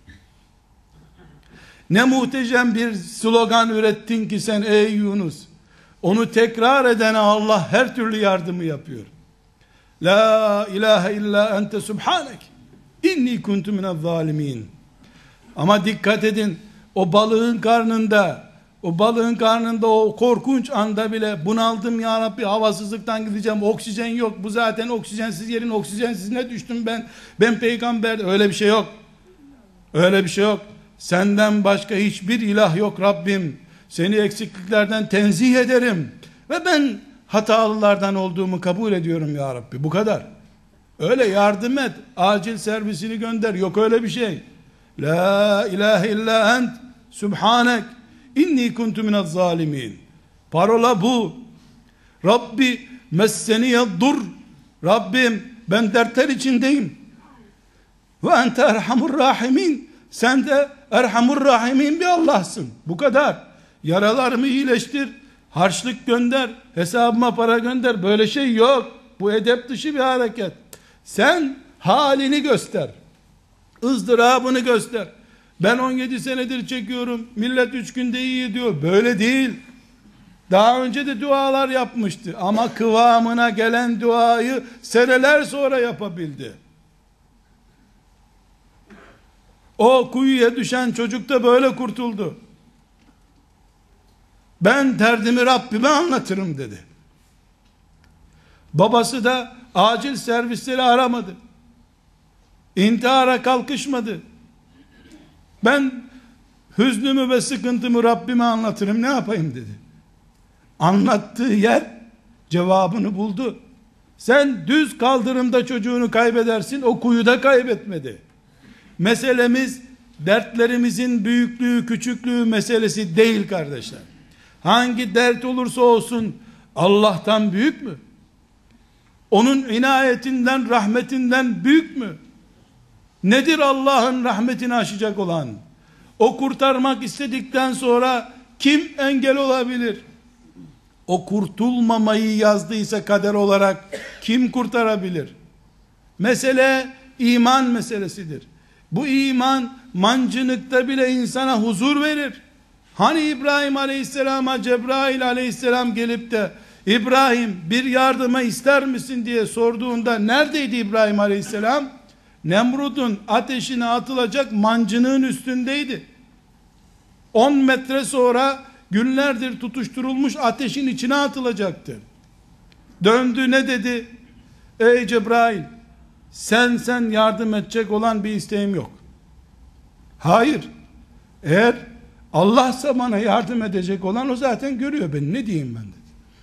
Ne muhteşem bir slogan ürettin ki sen ey Yunus. Onu tekrar edene Allah her türlü yardımı yapıyor. La ilahe illa ente subhanek inni kuntu minel zalimin. Ama dikkat edin, o balığın karnında, o balığın karnında o korkunç anda bile bunaldım ya Rabbi, havasızlıktan gideceğim, oksijen yok, bu zaten oksijensiz yerin oksijensizine düştüm ben, ben peygamber, öyle bir şey yok. Öyle bir şey yok. Senden başka hiçbir ilah yok Rabbim. Seni eksikliklerden tenzih ederim. Ve ben hatalılardan olduğumu kabul ediyorum ya Rabbi. Bu kadar. Öyle yardım et, acil servisini gönder. Yok öyle bir şey. La ilahe illa ent subhanek inni kuntu minez zalimin. Parola bu. Rabbi messeniyeddur. Rabbim ben dertler içindeyim. Ve ente erhamur rahimin. Sen de erhamur rahimin bir Allah'sın. Bu kadar. Yaralarımı iyileştir. Harçlık gönder. Hesabıma para gönder. Böyle şey yok. Bu edep dışı bir hareket. Sen halini göster. ızdırabını göster. Ben on yedi senedir çekiyorum. Millet üç günde iyi diyor. Böyle değil. Daha önce de dualar yapmıştı. Ama kıvamına gelen duayı seneler sonra yapabildi. O kuyuya düşen çocuk da böyle kurtuldu. Ben derdimi Rabbime anlatırım dedi. Babası da acil servisleri aramadı. İntihara kalkışmadı. Ben hüznümü ve sıkıntımı Rabbime anlatırım, ne yapayım dedi. Anlattığı yer cevabını buldu. Sen düz kaldırımda çocuğunu kaybedersin, o kuyuda kaybetmedi. Meselemiz dertlerimizin büyüklüğü küçüklüğü meselesi değil kardeşler. Hangi dert olursa olsun Allah'tan büyük mü? Onun inayetinden, rahmetinden büyük mü? Nedir Allah'ın rahmetini aşacak olan? O kurtarmak istedikten sonra kim engel olabilir? O kurtulmamayı yazdıysa kader olarak kim kurtarabilir? Mesele iman meselesidir. Bu iman mancınıkta bile insana huzur verir. Hani İbrahim Aleyhisselam'a Cebrail Aleyhisselam gelip de İbrahim bir yardıma ister misin diye sorduğunda neredeydi İbrahim Aleyhisselam? Nemrut'un ateşine atılacak mancınığın üstündeydi. on metre sonra günlerdir tutuşturulmuş ateşin içine atılacaktı. Döndü, ne dedi? Ey Cebrail, sen sen yardım edecek olan bir isteğim yok. Hayır. Eğer Allah'sa bana yardım edecek olan, o zaten görüyor beni. Ne diyeyim ben dedi.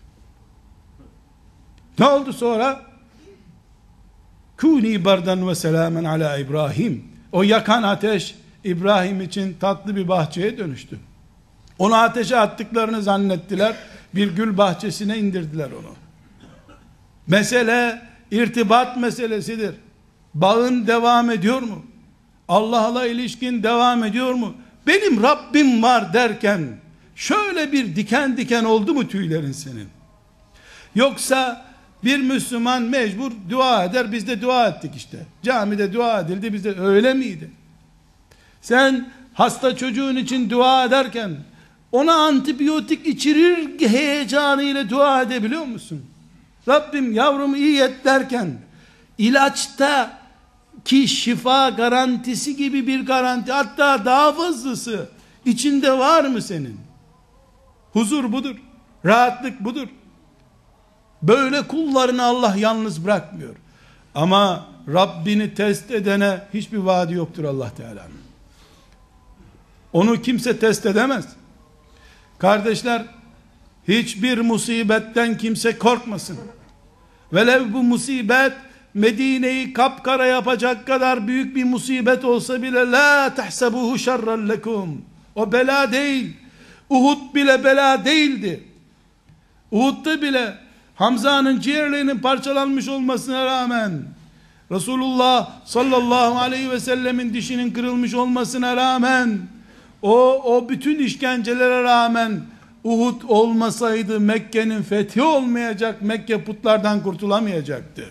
Ne oldu sonra? Kuni bardan ve selamen ala İbrahim. O yakan ateş İbrahim için tatlı bir bahçeye dönüştü. Onu ateşe attıklarını zannettiler. Bir gül bahçesine indirdiler onu. Mesele irtibat meselesidir. Bağın devam ediyor mu? Allah'la ilişkin devam ediyor mu? Benim Rabbim var derken şöyle bir diken diken oldu mu tüylerin senin? Yoksa bir Müslüman mecbur dua eder, biz de dua ettik işte. Camide dua edildi, biz de öyle miydi? Sen hasta çocuğun için dua ederken ona antibiyotik içirir heyecanıyla dua edebiliyor musun? Rabbim yavrumu iyi et derken ilaçta ki şifa garantisi gibi bir garanti, hatta daha fazlası içinde var mı senin? Huzur budur, rahatlık budur. Böyle kullarını Allah yalnız bırakmıyor. Ama Rabbini test edene hiçbir vaadi yoktur Allah Teala'nın. Onu kimse test edemez. Kardeşler, hiçbir musibetten kimse korkmasın. Velev bu musibet Medine'yi kapkara yapacak kadar büyük bir musibet olsa bile la tahsebuhu şerren lekum. O bela değil. Uhud bile bela değildi. Uhud'da bile Hamza'nın ciğerlerinin parçalanmış olmasına rağmen, Resulullah sallallahu aleyhi ve sellemin dişinin kırılmış olmasına rağmen, o, o bütün işkencelere rağmen Uhud olmasaydı Mekke'nin fethi olmayacak, Mekke putlardan kurtulamayacaktı.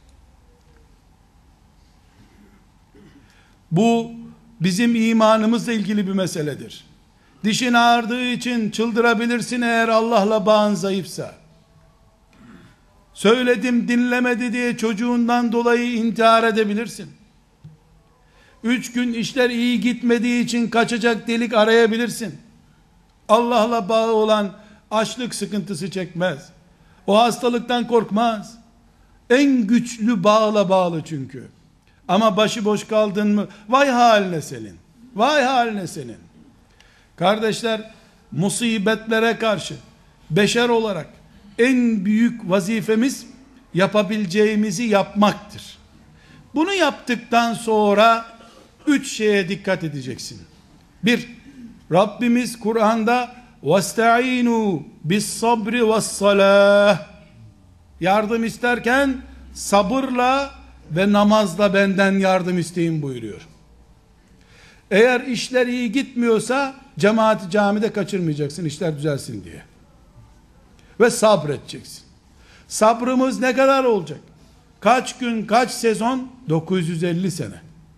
Bu bizim imanımızla ilgili bir meseledir. Dişin ağrıdığı için çıldırabilirsin eğer Allah'la bağın zayıfsa. Söyledim dinlemedi diye çocuğundan dolayı intihar edebilirsin. Üç gün işler iyi gitmediği için kaçacak delik arayabilirsin. Allah'la bağı olan açlık sıkıntısı çekmez. O hastalıktan korkmaz. En güçlü bağla bağlı çünkü. Ama başıboş kaldın mı, vay haline senin. Vay haline senin. Kardeşler, musibetlere karşı beşer olarak en büyük vazifemiz yapabileceğimizi yapmaktır. Bunu yaptıktan sonra üç şeye dikkat edeceksin. Bir, Rabbimiz Kur'an'da وَاسْتَعِينُوا بِالصَّبْرِ وَالصَّلَاةِ yardım isterken sabırla ve namazla benden yardım isteyin buyuruyor. Eğer işler iyi gitmiyorsa cemaati camide kaçırmayacaksın işler düzelsin diye. Ve sabredeceksin. Sabrımız ne kadar olacak? Kaç gün, kaç sezon? dokuz yüz elli sene.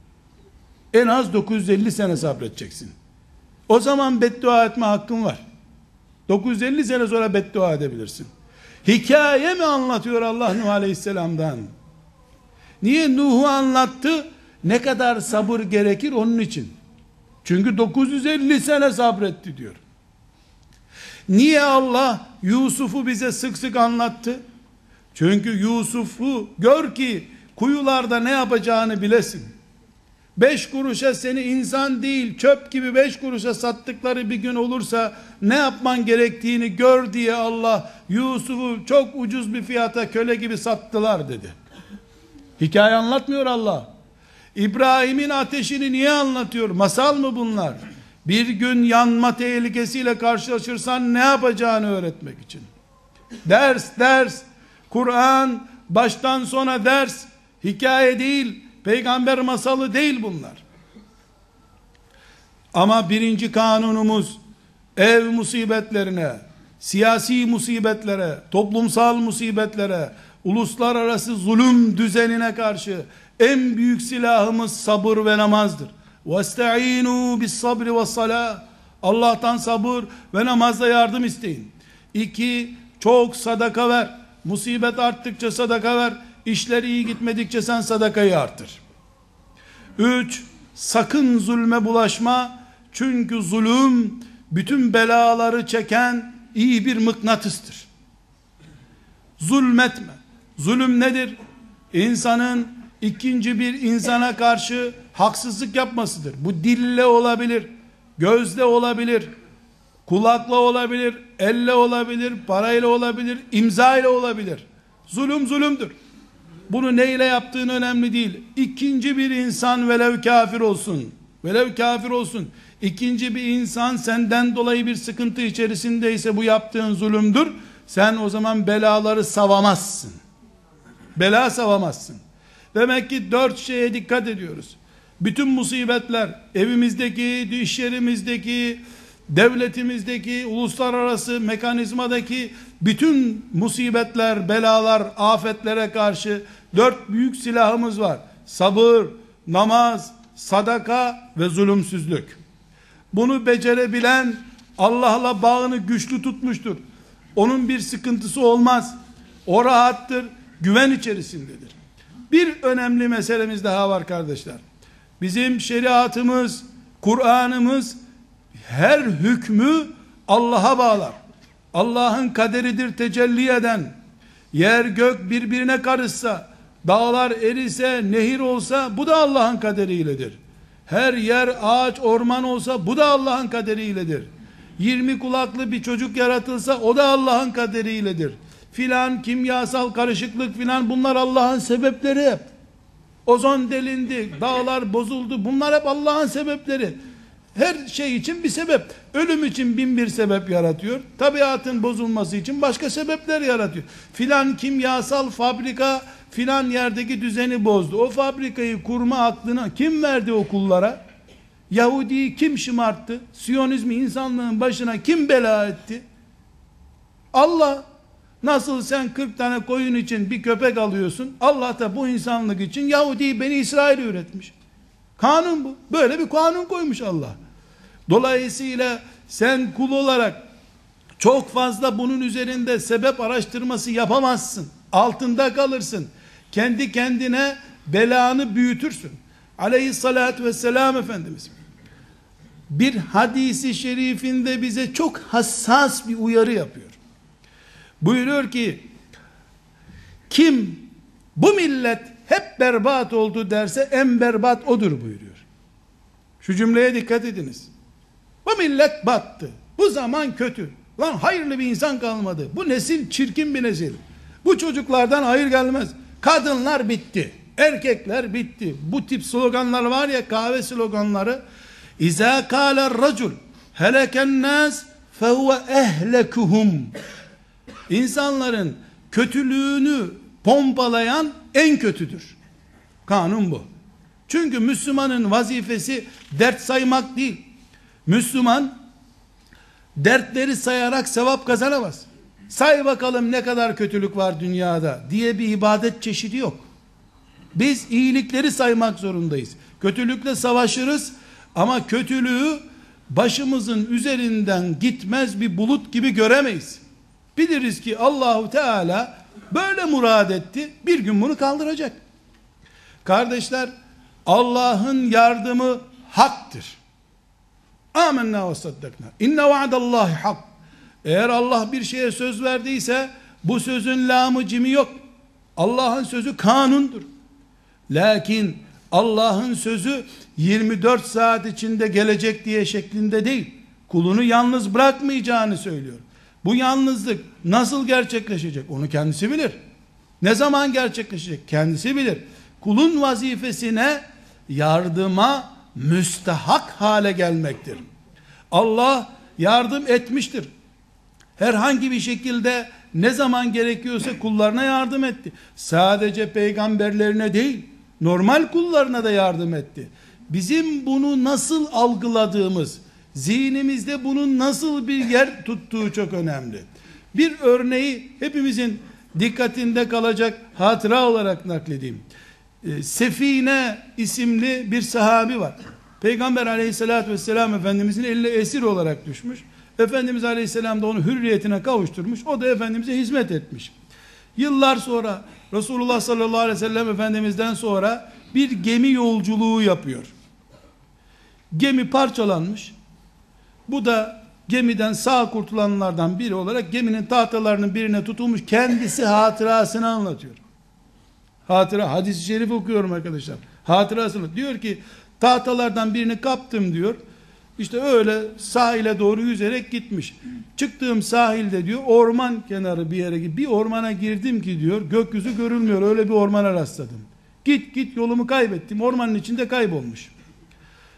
En az dokuz yüz elli sene sabredeceksin. O zaman beddua etme hakkın var. dokuz yüz elli sene sonra beddua edebilirsin. Hikaye mi anlatıyor Allah Nuh Aleyhisselam'dan? Niye Nuh'u anlattı? Ne kadar sabır gerekir onun için. Çünkü dokuz yüz elli sene sabretti diyor. Niye Allah Yusuf'u bize sık sık anlattı? Çünkü Yusuf'u gör ki kuyularda ne yapacağını bilesin. Beş kuruşa seni insan değil çöp gibi beş kuruşa sattıkları bir gün olursa ne yapman gerektiğini gör diye Allah Yusuf'u çok ucuz bir fiyata köle gibi sattılar dedi. Hikaye anlatmıyor Allah. İbrahim'in ateşini niye anlatıyor? Masal mı bunlar? Bir gün yanma tehlikesiyle karşılaşırsan ne yapacağını öğretmek için. Ders, ders. Kur'an baştan sona ders. Hikaye değil, peygamber masalı değil bunlar. Ama birinci kanunumuz ev musibetlerine, siyasi musibetlere, toplumsal musibetlere, uluslararası zulüm düzenine karşı en büyük silahımız sabır ve namazdır. وَاسْتَعِينُوا بِالصَّبْرِ وَالصَّلَاةِ Allah'tan sabır ve namazla yardım isteyin. İki, çok sadaka ver. Musibet arttıkça sadaka ver. İşler iyi gitmedikçe sen sadakayı artır. Üç, sakın zulme bulaşma. Çünkü zulüm bütün belaları çeken iyi bir mıknatıstır. Zulmetme. Zulüm nedir? İnsanın ikinci bir insana karşı haksızlık yapmasıdır. Bu dille olabilir, gözle olabilir, kulakla olabilir, elle olabilir, parayla olabilir, imza ile olabilir. Zulüm zulümdür. Bunu neyle yaptığın önemli değil. İkinci bir insan velev kafir olsun, Velev kafir olsun. İkinci bir insan senden dolayı bir sıkıntı içerisindeyse bu yaptığın zulümdür. Sen o zaman belaları savamazsın. Bela savamazsın. Demek ki dört şeye dikkat ediyoruz. Bütün musibetler, evimizdeki, iş yerimizdeki, devletimizdeki, uluslararası mekanizmadaki bütün musibetler, belalar, afetlere karşı dört büyük silahımız var. Sabır, namaz, sadaka ve zulümsüzlük. Bunu becerebilen Allah'la bağını güçlü tutmuştur. Onun bir sıkıntısı olmaz. O rahattır, güven içerisindedir. Bir önemli meselemiz daha var kardeşler. Bizim şeriatımız, Kur'an'ımız her hükmü Allah'a bağlar. Allah'ın kaderidir tecelli eden. Yer gök birbirine karışsa, dağlar erise, nehir olsa bu da Allah'ın kaderiyledir. Her yer ağaç, orman olsa bu da Allah'ın kaderiyledir. Yirmi kulaklı bir çocuk yaratılsa o da Allah'ın kaderiyledir. Filan kimyasal karışıklık filan, bunlar Allah'ın sebepleri hep. Ozon delindi, dağlar bozuldu, bunlar hep Allah'ın sebepleri. Her şey için bir sebep. Ölüm için bin bir sebep yaratıyor. Tabiatın bozulması için başka sebepler yaratıyor. Filan kimyasal fabrika filan yerdeki düzeni bozdu. O fabrikayı kurma aklını kim verdi o kullara? Yahudi'yi kim şımarttı? Siyonizmi insanlığın başına kim bela etti? Allah. Nasıl sen kırk tane koyun için bir köpek alıyorsun, Allah da bu insanlık için Yahudi'yi Beni İsrail üretmiş. Kanun bu. Böyle bir kanun koymuş Allah. Dolayısıyla sen kul olarak çok fazla bunun üzerinde sebep araştırması yapamazsın. Altında kalırsın. Kendi kendine belanı büyütürsün. Aleyhissalatü vesselam Efendimiz bir hadisi şerifinde bize çok hassas bir uyarı yapıyor. Buyuruyor ki, kim bu millet hep berbat oldu derse en berbat odur buyuruyor. Şu cümleye dikkat ediniz. Bu millet battı. Bu zaman kötü. Lan hayırlı bir insan kalmadı. Bu nesil çirkin bir nesil. Bu çocuklardan hayır gelmez. Kadınlar bitti. Erkekler bitti. Bu tip sloganlar var ya, kahve sloganları. İzâ kâler racul heleken nâs fehuve ehlekuhum. İnsanların kötülüğünü pompalayan en kötüdür. Kanun bu. Çünkü Müslümanın vazifesi dert saymak değil. Müslüman dertleri sayarak sevap kazanamaz. Say bakalım ne kadar kötülük var dünyada diye bir ibadet çeşidi yok. Biz iyilikleri saymak zorundayız. Kötülükle savaşırız ama kötülüğü başımızın üzerinden gitmez bir bulut gibi göremeyiz. Biliriz ki Allahu Teala böyle murad etti. Bir gün bunu kaldıracak. Kardeşler, Allah'ın yardımı haktır. Âmennâ ve saddaknâ. İnne vaadallahi hak. Eğer Allah bir şeye söz verdiyse bu sözün lamı cimi yok. Allah'ın sözü kanundur. Lakin Allah'ın sözü yirmi dört saat içinde gelecek diye şeklinde değil. Kulunu yalnız bırakmayacağını söylüyor. Bu yalnızlık nasıl gerçekleşecek? Onu kendisi bilir. Ne zaman gerçekleşecek? Kendisi bilir. Kulun vazifesine yardıma müstahak hale gelmektir. Allah yardım etmiştir. Herhangi bir şekilde ne zaman gerekiyorsa kullarına yardım etti. Sadece peygamberlerine değil, normal kullarına da yardım etti. Bizim bunu nasıl algıladığımız, zihnimizde bunun nasıl bir yer tuttuğu çok önemli. Bir örneği hepimizin dikkatinde kalacak hatıra olarak nakledeyim. E, Sefine isimli bir sahabi var. Peygamber aleyhissalatü vesselam Efendimizin eline esir olarak düşmüş. Efendimiz aleyhisselam da onu hürriyetine kavuşturmuş. O da Efendimiz'e hizmet etmiş. Yıllar sonra Resulullah sallallahu aleyhi ve sellem Efendimiz'den sonra bir gemi yolculuğu yapıyor. Gemi parçalanmış. Bu da gemiden sağ kurtulanlardan biri olarak geminin tahtalarının birine tutulmuş, kendisi hatırasını anlatıyor. Hatıra, hadis-i şerif okuyorum arkadaşlar. Hatırasını diyor ki, tahtalardan birini kaptım diyor. İşte öyle sahile doğru yüzerek gitmiş. Çıktığım sahilde diyor, orman kenarı bir yere, bir ormana girdim ki diyor, gökyüzü görünmüyor, öyle bir ormana rastladım. Git git yolumu kaybettim, ormanın içinde kaybolmuş.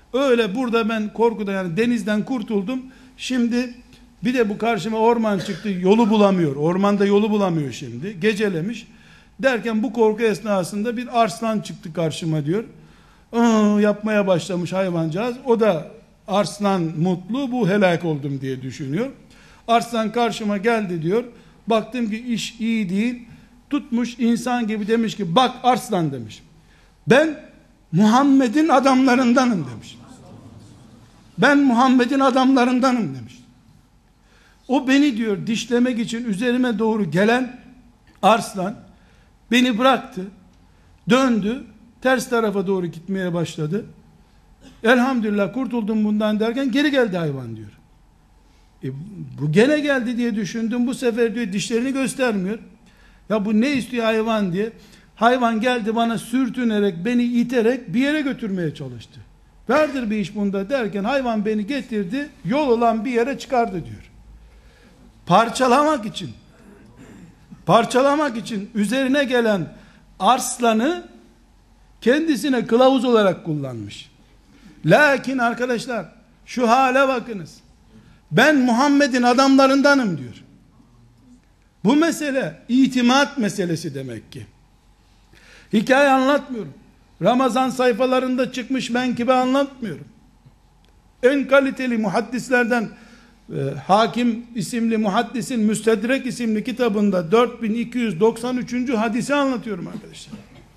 Öyle burada ben korkuda, yani denizden kurtuldum. Şimdi bir de bu karşıma orman çıktı. Yolu bulamıyor. Ormanda yolu bulamıyor şimdi. Gecelemiş. Derken bu korku esnasında bir arslan çıktı karşıma diyor. Aa, yapmaya başlamış hayvancağız. O da arslan mutlu, bu helak oldum diye düşünüyor. Arslan karşıma geldi diyor. Baktım ki iş iyi değil. Tutmuş insan gibi demiş ki bak arslan demiş. Ben Muhammed'in adamlarındanım demiş. Ben Muhammed'in adamlarındanım demiş. O beni diyor dişlemek için üzerime doğru gelen arslan beni bıraktı. Döndü. Ters tarafa doğru gitmeye başladı. Elhamdülillah kurtuldum bundan derken geri geldi hayvan diyor. E, bu gene geldi diye düşündüm. Bu sefer diyor dişlerini göstermiyor. Ya bu ne istiyor hayvan diye. Hayvan geldi bana sürtünerek, beni iterek bir yere götürmeye çalıştı. Vardır bir iş bunda derken hayvan beni getirdi, yol olan bir yere çıkardı diyor. Parçalamak için, parçalamak için üzerine gelen arslanı kendisine kılavuz olarak kullanmış. Lakin arkadaşlar şu hale bakınız. Ben Muhammed'in adamlarındanım diyor. Bu mesele itimat meselesi demek ki. Hikaye anlatmıyorum. Ramazan sayfalarında çıkmış menkıbe anlatmıyorum. En kaliteli muhaddislerden e, Hakim isimli muhaddisin Müstedrek isimli kitabında dört bin iki yüz doksan üçüncü hadisi anlatıyorum arkadaşlar.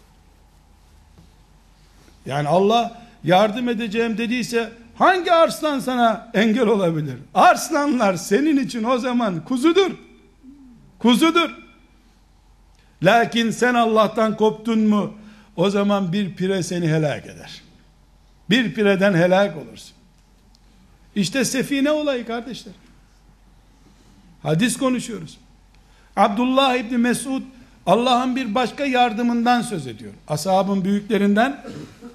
Yani Allah yardım edeceğim dediyse hangi arslan sana engel olabilir? Arslanlar senin için o zaman kuzudur. Kuzudur. Lakin sen Allah'tan koptun mu o zaman bir pire seni helak eder. Bir pireden helak olursun. İşte sefine olayı kardeşler. Hadis konuşuyoruz. Abdullah İbni Mesud Allah'ın bir başka yardımından söz ediyor. Ashabın büyüklerinden.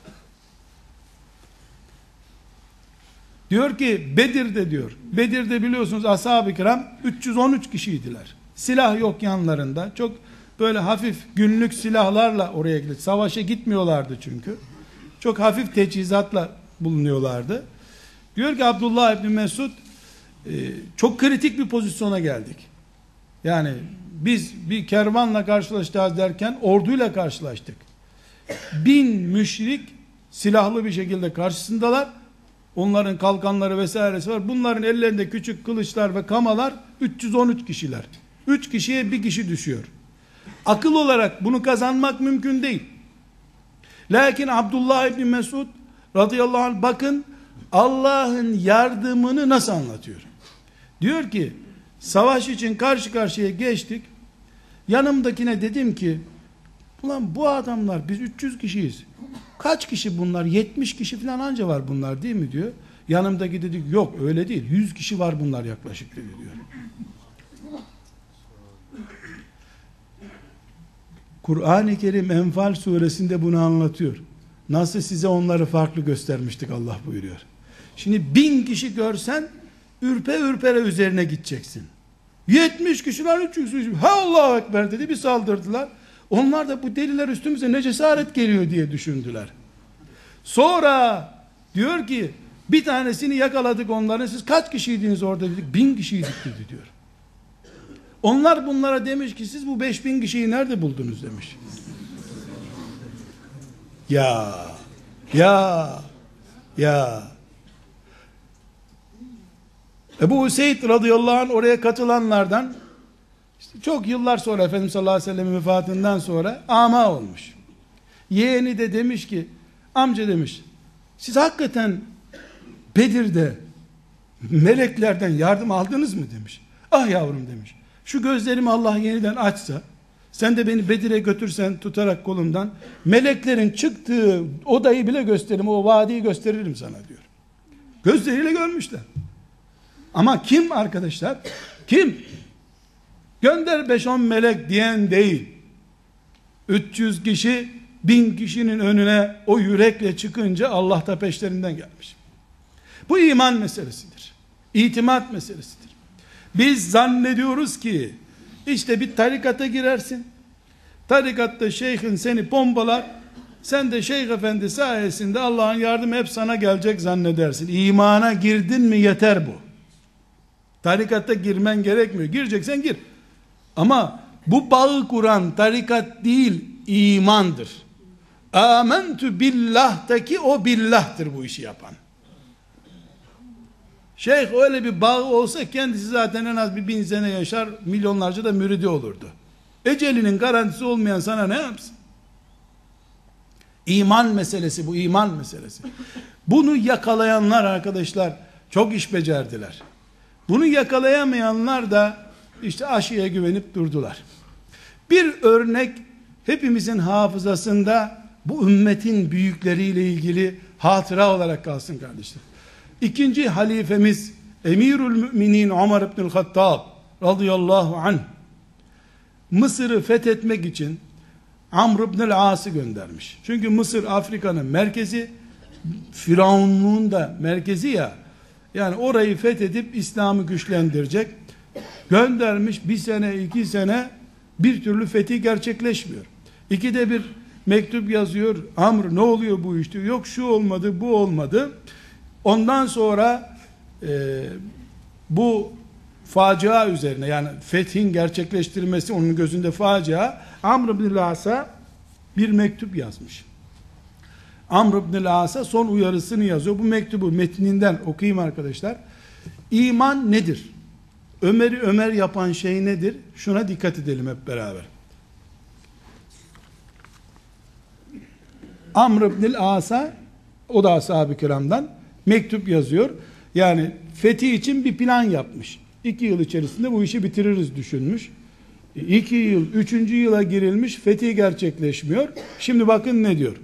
Diyor ki Bedir'de diyor. Bedir'de biliyorsunuz ashab-ı kiram üç yüz on üç kişiydiler. Silah yok yanlarında. Çok böyle hafif günlük silahlarla oraya gidiyor. Savaşa gitmiyorlardı çünkü. Çok hafif teçhizatla bulunuyorlardı. Diyor ki Abdullah İbni Mesud e, çok kritik bir pozisyona geldik. Yani biz bir kervanla karşılaşacağız derken orduyla karşılaştık. Bin müşrik silahlı bir şekilde karşısındalar. Onların kalkanları vesairesi var. Bunların ellerinde küçük kılıçlar ve kamalar üç yüz on üç kişiler. üç kişiye bir kişi düşüyor. Akıl olarak bunu kazanmak mümkün değil. Lakin Abdullah İbni Mesud radıyallahu anh bakın Allah'ın yardımını nasıl anlatıyor. Diyor ki savaş için karşı karşıya geçtik. Yanımdakine dedim ki ulan bu adamlar biz üç yüz kişiyiz. Kaç kişi bunlar? yetmiş kişi falan anca var bunlar değil mi diyor. Yanımdaki dedik yok öyle değil. yüz kişi var bunlar yaklaşık diyor. Kur'an-ı Kerim Enfal suresinde bunu anlatıyor. Nasıl size onları farklı göstermiştik Allah buyuruyor. Şimdi bin kişi görsen ürpe ürpere üzerine gideceksin. yetmiş kişiler üç yüz kişi. Ha Allahu Ekber dedi bir saldırdılar. Onlar da bu deliler üstümüze ne cesaret geliyor diye düşündüler. Sonra diyor ki bir tanesini yakaladık onların. Siz kaç kişiydiniz orada dedik. Bin kişiydik dedi diyor. Onlar bunlara demiş ki siz bu beş bin kişiyi nerede buldunuz demiş. Ya ya ya Ebu Üseyd radıyallahu anh oraya katılanlardan işte çok yıllar sonra Efendimiz sallallahu aleyhi ve sellem vefatından sonra ama olmuş. Yeğeni de demiş ki amca demiş siz hakikaten Bedir'de meleklerden yardım aldınız mı demiş. Ah yavrum demiş. Şu gözlerimi Allah yeniden açsa sen de beni Bedir'e götürsen tutarak kolumdan meleklerin çıktığı odayı bile gösteririm, o vadiyi gösteririm sana diyor. Gözleriyle görmüşler. Ama kim arkadaşlar? Kim? Gönder beş on melek diyen değil. üç yüz kişi bin kişinin önüne o yürekle çıkınca Allah da peşlerinden gelmiş. Bu iman meselesidir. İtimat meselesidir. Biz zannediyoruz ki işte bir tarikata girersin. Tarikatta şeyhin seni pompalar. Sen de Şeyh Efendi sayesinde Allah'ın yardımı hep sana gelecek zannedersin. İmana girdin mi yeter bu. Tarikatta girmen gerekmiyor. Gireceksen gir. Ama bu bağı kuran tarikat değil, imandır. Âmentü billah'taki o billahtır bu işi yapan. Şeyh öyle bir bağı olsa kendisi zaten en az bir bin sene yaşar, milyonlarca da müridi olurdu. Ecelinin garantisi olmayan sana ne yapsın? İman meselesi bu, iman meselesi. Bunu yakalayanlar arkadaşlar çok iş becerdiler. Bunu yakalayamayanlar da işte aşıya güvenip durdular. Bir örnek hepimizin hafızasında bu ümmetin büyükleriyle ilgili hatıra olarak kalsın kardeşler. İkinci halifemiz Emirül Müminin Ömer İbnül Hattab radıyallahu anh Mısır'ı fethetmek için Amr İbnül As'ı göndermiş. Çünkü Mısır Afrika'nın merkezi, Firavunluğun da merkezi ya. Yani orayı fethedip İslam'ı güçlendirecek. Göndermiş, bir sene iki sene bir türlü fethi gerçekleşmiyor. İkide bir mektup yazıyor. Amr ne oluyor bu işte? Yok şu olmadı, bu olmadı. Ondan sonra e, bu facia üzerine, yani fethin gerçekleştirilmesi onun gözünde facia, Amr ibn As'a bir mektup yazmış. Amr ibn As'a son uyarısını yazıyor. Bu mektubu metninden okuyayım arkadaşlar. İman nedir? Ömer'i Ömer yapan şey nedir? Şuna dikkat edelim hep beraber. Amr ibn As'a, o da ashab-ı kiramdan, mektup yazıyor. Yani fethi için bir plan yapmış. İki yıl içerisinde bu işi bitiririz düşünmüş. İki yıl, üçüncü yıla girilmiş, fethi gerçekleşmiyor. Şimdi bakın ne diyor.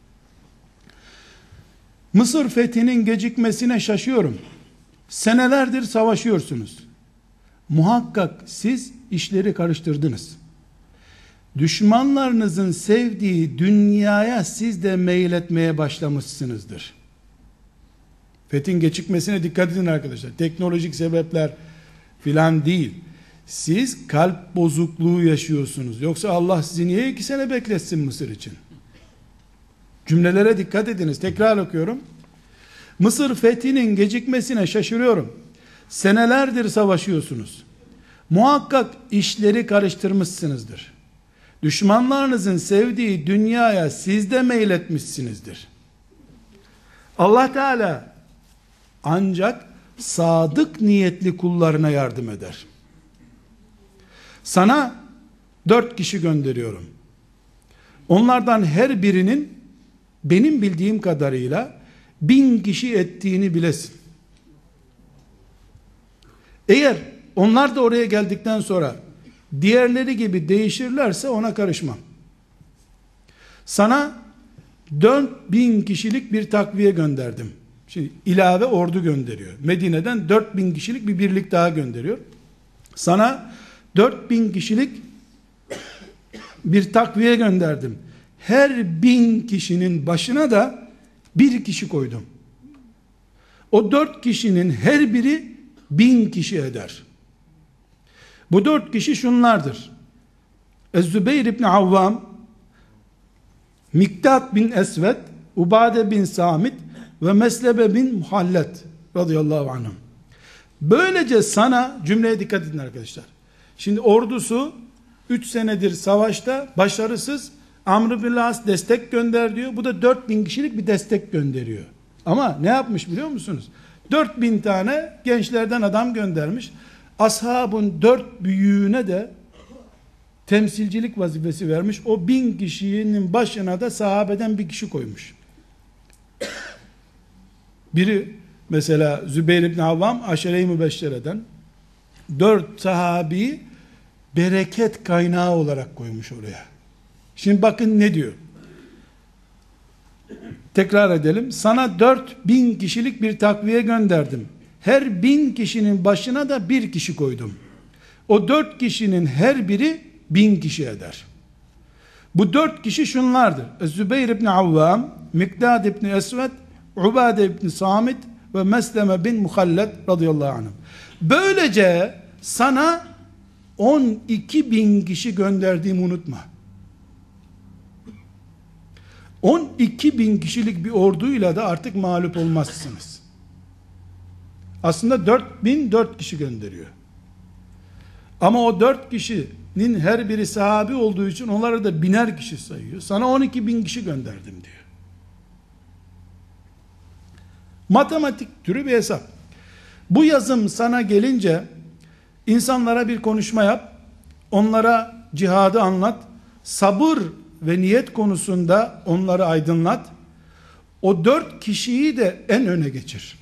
Mısır fethinin gecikmesine şaşıyorum. Senelerdir savaşıyorsunuz. Muhakkak siz işleri karıştırdınız. Düşmanlarınızın sevdiği dünyaya siz de meyletmeye başlamışsınızdır. Fethin gecikmesine dikkat edin arkadaşlar. Teknolojik sebepler filan değil. Siz kalp bozukluğu yaşıyorsunuz. Yoksa Allah sizi niye iki sene bekletsin Mısır için? Cümlelere dikkat ediniz. Tekrar okuyorum. Mısır fethinin gecikmesine şaşırıyorum. Senelerdir savaşıyorsunuz. Muhakkak işleri karıştırmışsınızdır. Düşmanlarınızın sevdiği dünyaya siz de meyletmişsinizdir. Allah Teala ancak sadık niyetli kullarına yardım eder. Sana dört kişi gönderiyorum. Onlardan her birinin benim bildiğim kadarıyla bin kişi ettiğini bilesin. Eğer onlar da oraya geldikten sonra diğerleri gibi değişirlerse ona karışmam. Sana dört bin kişilik bir takviye gönderdim. Şimdi ilave ordu gönderiyor. Medine'den dört bin kişilik bir birlik daha gönderiyor. Sana dört bin kişilik bir takviye gönderdim. Her bin kişinin başına da bir kişi koydum. O dört kişinin her biri bin kişi eder. Bu dört kişi şunlardır. Ez-Zübeyir ibn Avvam, Miktat bin Esved, Ubade bin Samit ve Meslebe bin Muhallet radıyallahu anhum. Böylece sana, cümleye dikkat edin arkadaşlar. Şimdi ordusu üç senedir savaşta, başarısız. Amr bin As destek gönder diyor. Bu da dört bin kişilik bir destek gönderiyor. Ama ne yapmış biliyor musunuz? dört bin tane gençlerden adam göndermiş. Ashabın dört büyüğüne de temsilcilik vazifesi vermiş. O bin kişinin başına da sahabeden bir kişi koymuş. Biri mesela Zübeyir ibn Avvam aşere-i mübeşşereden dört sahabi bereket kaynağı olarak koymuş oraya. Şimdi bakın ne diyor. Tekrar edelim. Sana dört bin kişilik bir takviye gönderdim. Her bin kişinin başına da bir kişi koydum. O dört kişinin her biri bin kişi eder. Bu dört kişi şunlardır. Zübeyir ibn Avvam, Mikdad ibn Esved, Ubade ibn Samit ve Mesleme bin Muhallet radıyallahu anh. Böylece sana on iki bin kişi gönderdiğimi unutma. on iki bin kişilik bir orduyla da artık mağlup olmazsınız. Aslında dört bin dört kişi gönderiyor. Ama o dört kişinin her biri sahabi olduğu için onları da biner kişi sayıyor. Sana on iki bin kişi gönderdim diyor. Matematik türü bir hesap. Bu yazım sana gelince insanlara bir konuşma yap. Onlara cihadı anlat. Sabır ve niyet konusunda onları aydınlat. O dört kişiyi de en öne geçir.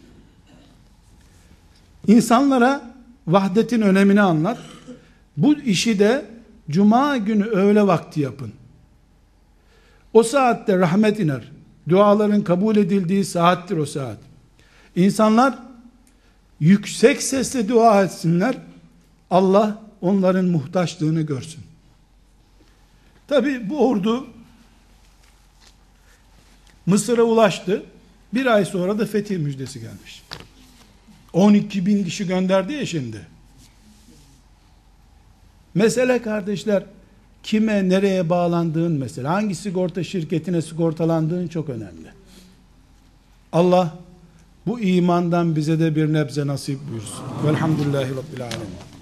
İnsanlara vahdetin önemini anlat. Bu işi de cuma günü öğle vakti yapın. O saatte rahmet iner. Duaların kabul edildiği saattir o saat. İnsanlar yüksek sesle dua etsinler. Allah onların muhtaçlığını görsün. Tabi bu ordu Mısır'a ulaştı. Bir ay sonra da fetih müjdesi gelmiş. on iki bin kişi gönderdi ya şimdi. Mesele kardeşler, kime nereye bağlandığın mesele. Hangi sigorta şirketine sigortalandığın çok önemli. Allah bu imandan bize de bir nebze nasip buyursun. Velhamdülillahi Rabbil Alemin.